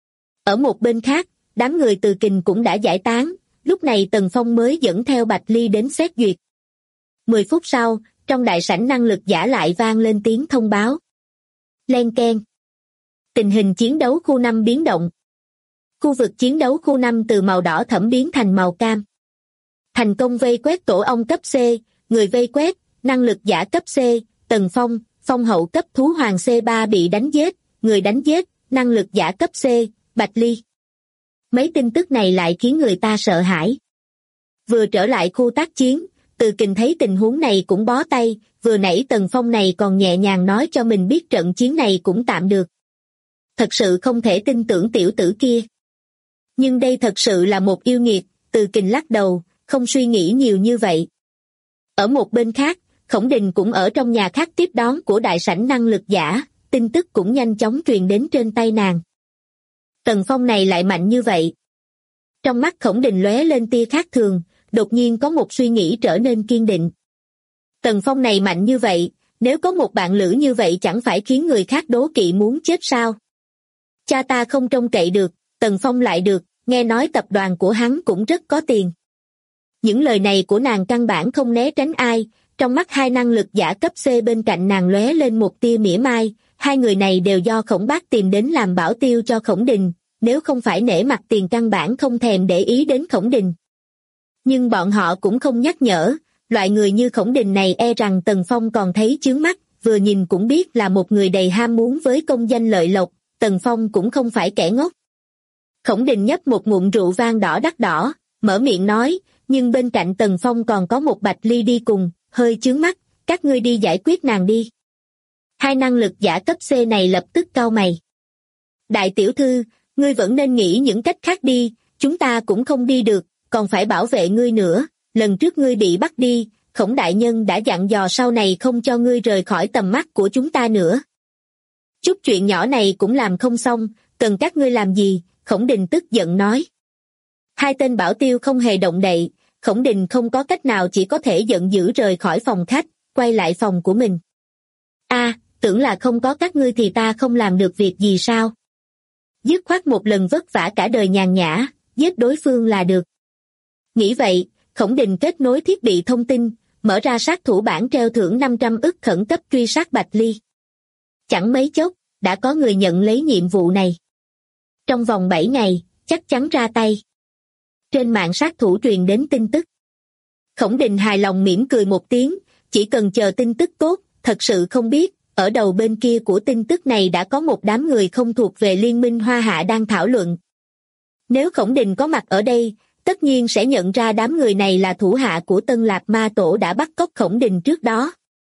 Ở một bên khác, đám người Từ Kình cũng đã giải tán, lúc này Tần Phong mới dẫn theo Bạch Ly đến xét duyệt. 10 phút sau, trong đại sảnh năng lực giả lại vang lên tiếng thông báo. Len keng. Tình hình chiến đấu khu 5 biến động. Khu vực chiến đấu khu 5 từ màu đỏ thẫm biến thành màu cam. Thành công vây quét tổ ong cấp C, người vây quét, năng lực giả cấp C, Tần Phong, phong hậu cấp thú hoàng C3 bị đánh giết, người đánh giết, năng lực giả cấp C, Bạch Ly. Mấy tin tức này lại khiến người ta sợ hãi. Vừa trở lại khu tác chiến, Từ Kình thấy tình huống này cũng bó tay, vừa nãy Tần Phong này còn nhẹ nhàng nói cho mình biết trận chiến này cũng tạm được. Thật sự không thể tin tưởng tiểu tử kia. Nhưng đây thật sự là một yêu nghiệt, Từ Kình lắc đầu, không suy nghĩ nhiều như vậy. Ở một bên khác, Khổng Đình cũng ở trong nhà khách tiếp đón của đại sảnh năng lực giả, tin tức cũng nhanh chóng truyền đến trên tay nàng. Tần Phong này lại mạnh như vậy. Trong mắt Khổng Đình lóe lên tia khác thường, đột nhiên có một suy nghĩ trở nên kiên định. Tần Phong này mạnh như vậy, nếu có một bạn lữ như vậy chẳng phải khiến người khác đố kỵ muốn chết sao? Cha ta không trông cậy được, Tần Phong lại được, nghe nói tập đoàn của hắn cũng rất có tiền. Những lời này của nàng căn bản không né tránh ai, trong mắt hai năng lực giả cấp C bên cạnh nàng lóe lên một tia mỉa mai, hai người này đều do Khổng Bác tìm đến làm bảo tiêu cho Khổng Đình, nếu không phải nể mặt tiền căn bản không thèm để ý đến Khổng Đình. Nhưng bọn họ cũng không nhắc nhở, loại người như Khổng Đình này e rằng Tần Phong còn thấy chướng mắt, vừa nhìn cũng biết là một người đầy ham muốn với công danh lợi lộc, Tần Phong cũng không phải kẻ ngốc. Khổng Đình nhấp một ngụm rượu vang đỏ đắt đỏ, mở miệng nói, nhưng bên cạnh Tần Phong còn có một Bạch Ly đi cùng, hơi chướng mắt, các ngươi đi giải quyết nàng đi. Hai năng lực giả cấp C này lập tức cau mày. Đại tiểu thư, ngươi vẫn nên nghĩ những cách khác đi, chúng ta cũng không đi được, còn phải bảo vệ ngươi nữa, lần trước ngươi bị bắt đi, Khổng đại nhân đã dặn dò sau này không cho ngươi rời khỏi tầm mắt của chúng ta nữa. Chút chuyện nhỏ này cũng làm không xong, cần các ngươi làm gì, Khổng Đình tức giận nói. Hai tên bảo tiêu không hề động đậy, Khổng Đình không có cách nào chỉ có thể giận dữ rời khỏi phòng khách, quay lại phòng của mình. Tưởng là không có các ngươi thì ta không làm được việc gì sao? Dứt khoát một lần vất vả cả đời nhàn nhã, giết đối phương là được. Nghĩ vậy, Khổng Đình kết nối thiết bị thông tin, mở ra sát thủ bảng treo thưởng 500 ức khẩn cấp truy sát Bạch Ly. Chẳng mấy chốc, đã có người nhận lấy nhiệm vụ này. Trong vòng 7 ngày, chắc chắn ra tay. Trên mạng sát thủ truyền đến tin tức. Khổng Đình hài lòng mỉm cười một tiếng, chỉ cần chờ tin tức tốt, thật sự không biết, ở đầu bên kia của tin tức này đã có một đám người không thuộc về Liên minh Hoa Hạ đang thảo luận. Nếu Khổng Đình có mặt ở đây, tất nhiên sẽ nhận ra đám người này là thủ hạ của Tân Lạp Ma Tổ đã bắt cóc Khổng Đình trước đó.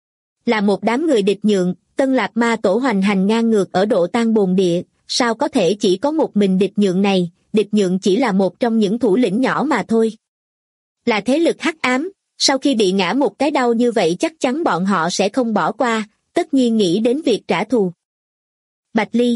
Là một đám người địch nhượng, Tân Lạp Ma Tổ hoành hành ngang ngược ở độ tan bồn địa, sao có thể chỉ có một mình địch nhượng này, địch nhượng chỉ là một trong những thủ lĩnh nhỏ mà thôi. Là thế lực hắc ám, sau khi bị ngã một cái đau như vậy chắc chắn bọn họ sẽ không bỏ qua, tất nhiên nghĩ đến việc trả thù. Bạch Ly.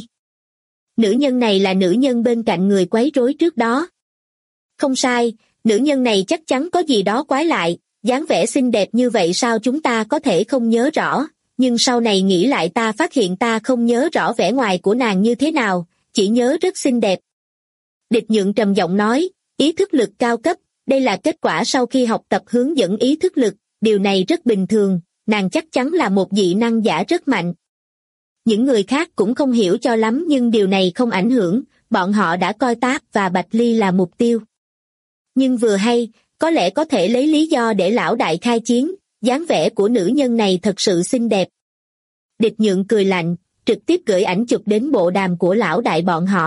Nữ nhân này là nữ nhân bên cạnh người quấy rối trước đó. Không sai, nữ nhân này chắc chắn có gì đó quái lại, dáng vẻ xinh đẹp như vậy sao chúng ta có thể không nhớ rõ, nhưng sau này nghĩ lại ta phát hiện ta không nhớ rõ vẻ ngoài của nàng như thế nào, chỉ nhớ rất xinh đẹp. Địch nhượng trầm giọng nói, ý thức lực cao cấp, đây là kết quả sau khi học tập hướng dẫn ý thức lực, điều này rất bình thường, nàng chắc chắn là một dị năng giả rất mạnh. Những người khác cũng không hiểu cho lắm nhưng điều này không ảnh hưởng, bọn họ đã coi Táp và Bạch Ly là mục tiêu. Nhưng vừa hay, có lẽ có thể lấy lý do để lão đại khai chiến, dáng vẻ của nữ nhân này thật sự xinh đẹp. Địch nhượng cười lạnh, trực tiếp gửi ảnh chụp đến bộ đàm của lão đại bọn họ.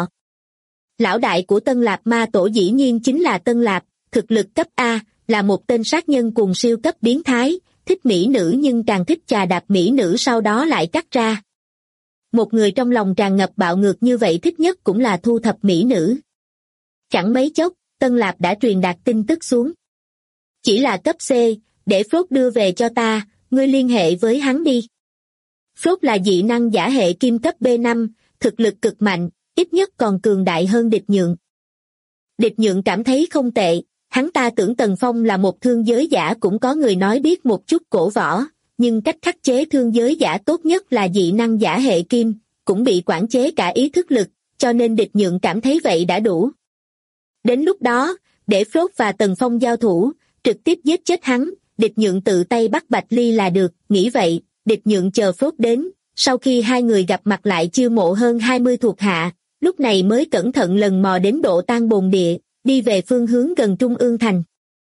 Lão đại của Tân Lạp Ma Tổ dĩ nhiên chính là Tân Lạp, thực lực cấp A, là một tên sát nhân cùng siêu cấp biến thái, thích mỹ nữ nhưng càng thích chà đạp mỹ nữ sau đó lại cắt ra. Một người trong lòng tràn ngập bạo ngược như vậy thích nhất cũng là thu thập mỹ nữ. Chẳng mấy chốc, Tân Lạp đã truyền đạt tin tức xuống. Chỉ là cấp C, để Phốt đưa về cho ta, ngươi liên hệ với hắn đi. Phốt là dị năng giả hệ kim cấp B5, thực lực cực mạnh, ít nhất còn cường đại hơn địch nhượng. Địch nhượng cảm thấy không tệ, hắn ta tưởng Tần Phong là một thương giới giả cũng có người nói biết một chút cổ võ, nhưng cách khắc chế thương giới giả tốt nhất là dị năng giả hệ kim, cũng bị quản chế cả ý thức lực, cho nên địch nhượng cảm thấy vậy đã đủ. Đến lúc đó, để Phốt và Tần Phong giao thủ, trực tiếp giết chết hắn, địch nhượng tự tay bắt Bạch Ly là được, nghĩ vậy, địch nhượng chờ Phốt đến, sau khi hai người gặp mặt lại chiêu mộ hơn 20 thuộc hạ, lúc này mới cẩn thận lần mò đến độ tan bồn địa, đi về phương hướng gần Trung ương thành.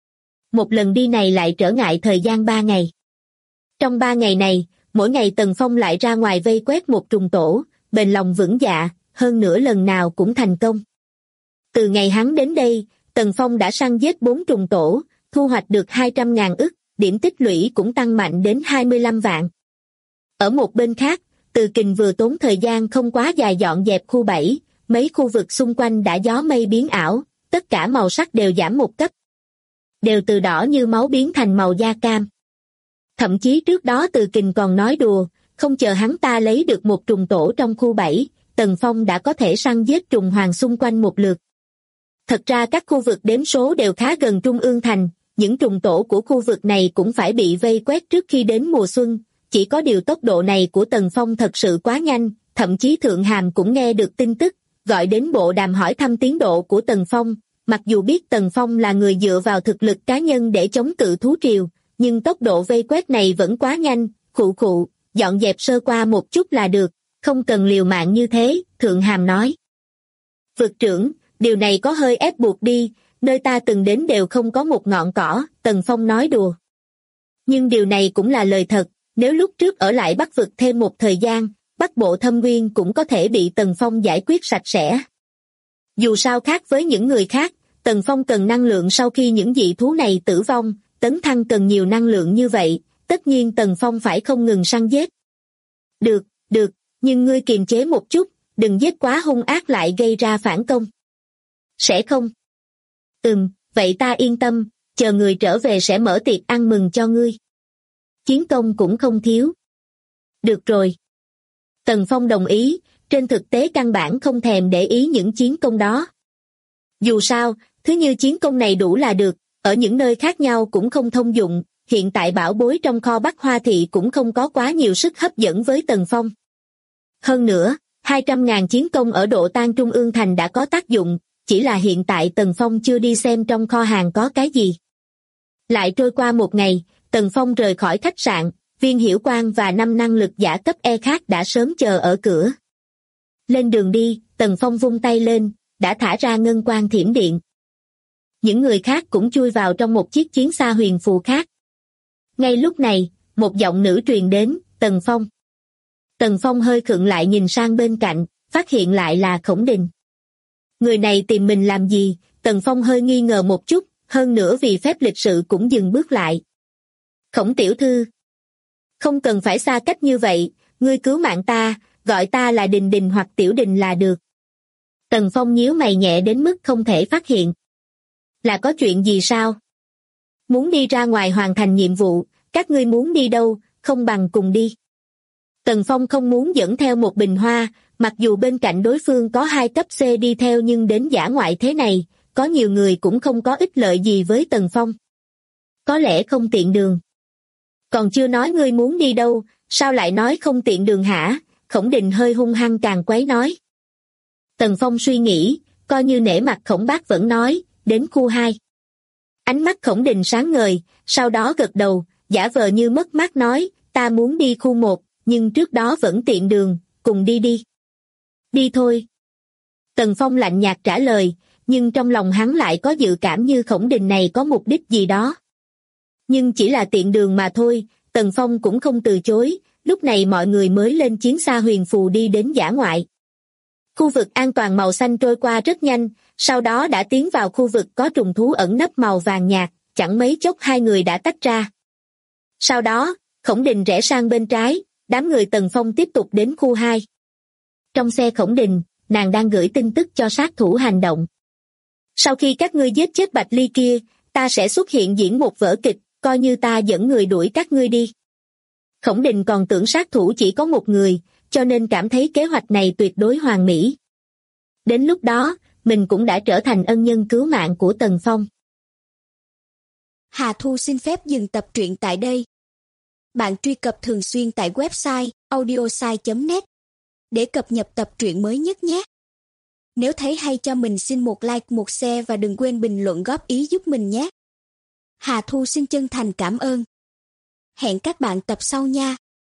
Một lần đi này lại trở ngại thời gian 3 ngày. Trong 3 ngày này, mỗi ngày Tần Phong lại ra ngoài vây quét một trùng tổ, bền lòng vững dạ, hơn nữa lần nào cũng thành công. Từ ngày hắn đến đây, Tần Phong đã săn giết 4 trùng tổ, thu hoạch được 200.000 ức, điểm tích lũy cũng tăng mạnh đến 25 vạn. Ở một bên khác, Từ Kình vừa tốn thời gian không quá dài dọn dẹp khu 7, mấy khu vực xung quanh đã gió mây biến ảo, tất cả màu sắc đều giảm một cấp. Đều từ đỏ như máu biến thành màu da cam. Thậm chí trước đó Từ Kình còn nói đùa, không chờ hắn ta lấy được một trùng tổ trong khu 7, Tần Phong đã có thể săn giết trùng hoàng xung quanh một lượt. Thật ra các khu vực đếm số đều khá gần Trung ương thành, những trùng tổ của khu vực này cũng phải bị vây quét trước khi đến mùa xuân, chỉ có điều tốc độ này của Tần Phong thật sự quá nhanh, thậm chí Thượng Hàm cũng nghe được tin tức, gọi đến bộ đàm hỏi thăm tiến độ của Tần Phong, mặc dù biết Tần Phong là người dựa vào thực lực cá nhân để chống cự thú triều, nhưng tốc độ vây quét này vẫn quá nhanh, khụ, dọn dẹp sơ qua một chút là được, không cần liều mạng như thế, Thượng Hàm nói. Vực trưởng, điều này có hơi ép buộc đi, nơi ta từng đến đều không có một ngọn cỏ, Tần Phong nói đùa. Nhưng điều này cũng là lời thật, nếu lúc trước ở lại Bắc vực thêm một thời gian, Bắc bộ thâm nguyên cũng có thể bị Tần Phong giải quyết sạch sẽ. Dù sao khác với những người khác, Tần Phong cần năng lượng sau khi những dị thú này tử vong, tấn thăng cần nhiều năng lượng như vậy, tất nhiên Tần Phong phải không ngừng săn giết. Được, nhưng ngươi kiềm chế một chút, đừng giết quá hung ác lại gây ra phản công. Sẽ không? Vậy ta yên tâm, chờ người trở về sẽ mở tiệc ăn mừng cho ngươi. Chiến công cũng không thiếu. Được rồi. Tần Phong đồng ý, trên thực tế căn bản không thèm để ý những chiến công đó. Dù sao, thứ như chiến công này đủ là được, ở những nơi khác nhau cũng không thông dụng, hiện tại bảo bối trong kho Bắc Hoa Thị cũng không có quá nhiều sức hấp dẫn với Tần Phong. Hơn nữa, 200.000 chiến công ở độ tan Trung ương thành đã có tác dụng, chỉ là hiện tại Tần Phong chưa đi xem trong kho hàng có cái gì. Lại trôi qua một ngày, Tần Phong rời khỏi khách sạn, Viên Hiểu Quang và 5 năng lực giả cấp E khác đã sớm chờ ở cửa. Lên đường đi, Tần Phong vung tay lên, đã thả ra ngân quang thiểm điện. Những người khác cũng chui vào trong một chiếc chiến xa huyền phù khác. Ngay lúc này, một giọng nữ truyền đến, Tần Phong. Tần Phong hơi khựng lại nhìn sang bên cạnh, phát hiện lại là Khổng Đình. Người này tìm mình làm gì? Tần Phong hơi nghi ngờ một chút, hơn nữa vì phép lịch sự cũng dừng bước lại. Khổng tiểu thư. Không cần phải xa cách như vậy, ngươi cứu mạng ta, gọi ta là Đình Đình hoặc Tiểu Đình là được. Tần Phong nhíu mày nhẹ đến mức không thể phát hiện. Là có chuyện gì sao? Muốn đi ra ngoài hoàn thành nhiệm vụ, các ngươi muốn đi đâu, không bằng cùng đi. Tần Phong không muốn dẫn theo một bình hoa, mặc dù bên cạnh đối phương có 2 cấp C đi theo nhưng đến dã ngoại thế này, có nhiều người cũng không có ích lợi gì với Tần Phong. Có lẽ không tiện đường. Còn chưa nói ngươi muốn đi đâu, sao lại nói không tiện đường hả? Khổng Đình hơi hung hăng càng quấy nói. Tần Phong suy nghĩ, coi như nể mặt Khổng bác vẫn nói, đến khu 2. Ánh mắt Khổng Đình sáng ngời, sau đó gật đầu, giả vờ như mất mát nói, ta muốn đi khu 1, nhưng trước đó vẫn tiện đường, cùng đi đi. Đi thôi. Tần Phong lạnh nhạt trả lời, nhưng trong lòng hắn lại có dự cảm như Khổng Đình này có mục đích gì đó. Nhưng chỉ là tiện đường mà thôi, Tần Phong cũng không từ chối, lúc này mọi người mới lên chiến xa huyền phù đi đến dã ngoại. Khu vực an toàn màu xanh trôi qua rất nhanh, sau đó đã tiến vào khu vực có trùng thú ẩn nấp màu vàng nhạt, chẳng mấy chốc hai người đã tách ra. Sau đó, Khổng Đình rẽ sang bên trái, đám người Tần Phong tiếp tục đến khu 2. Trong xe Khổng Đình, nàng đang gửi tin tức cho sát thủ hành động. Sau khi các ngươi giết chết Bạch Ly kia, ta sẽ xuất hiện diễn một vở kịch, coi như ta dẫn người đuổi các ngươi đi. Khổng Đình còn tưởng sát thủ chỉ có một người, cho nên cảm thấy kế hoạch này tuyệt đối hoàn mỹ. Đến lúc đó, mình cũng đã trở thành ân nhân cứu mạng của Tần Phong. Hà Thu xin phép dừng tập truyện tại đây. Bạn truy cập thường xuyên tại website audiosai.net để cập nhật tập truyện mới nhất nhé. Nếu thấy hay cho mình xin một like, một share và đừng quên bình luận góp ý giúp mình nhé. Hà Thu xin chân thành cảm ơn. Hẹn các bạn tập sau nha.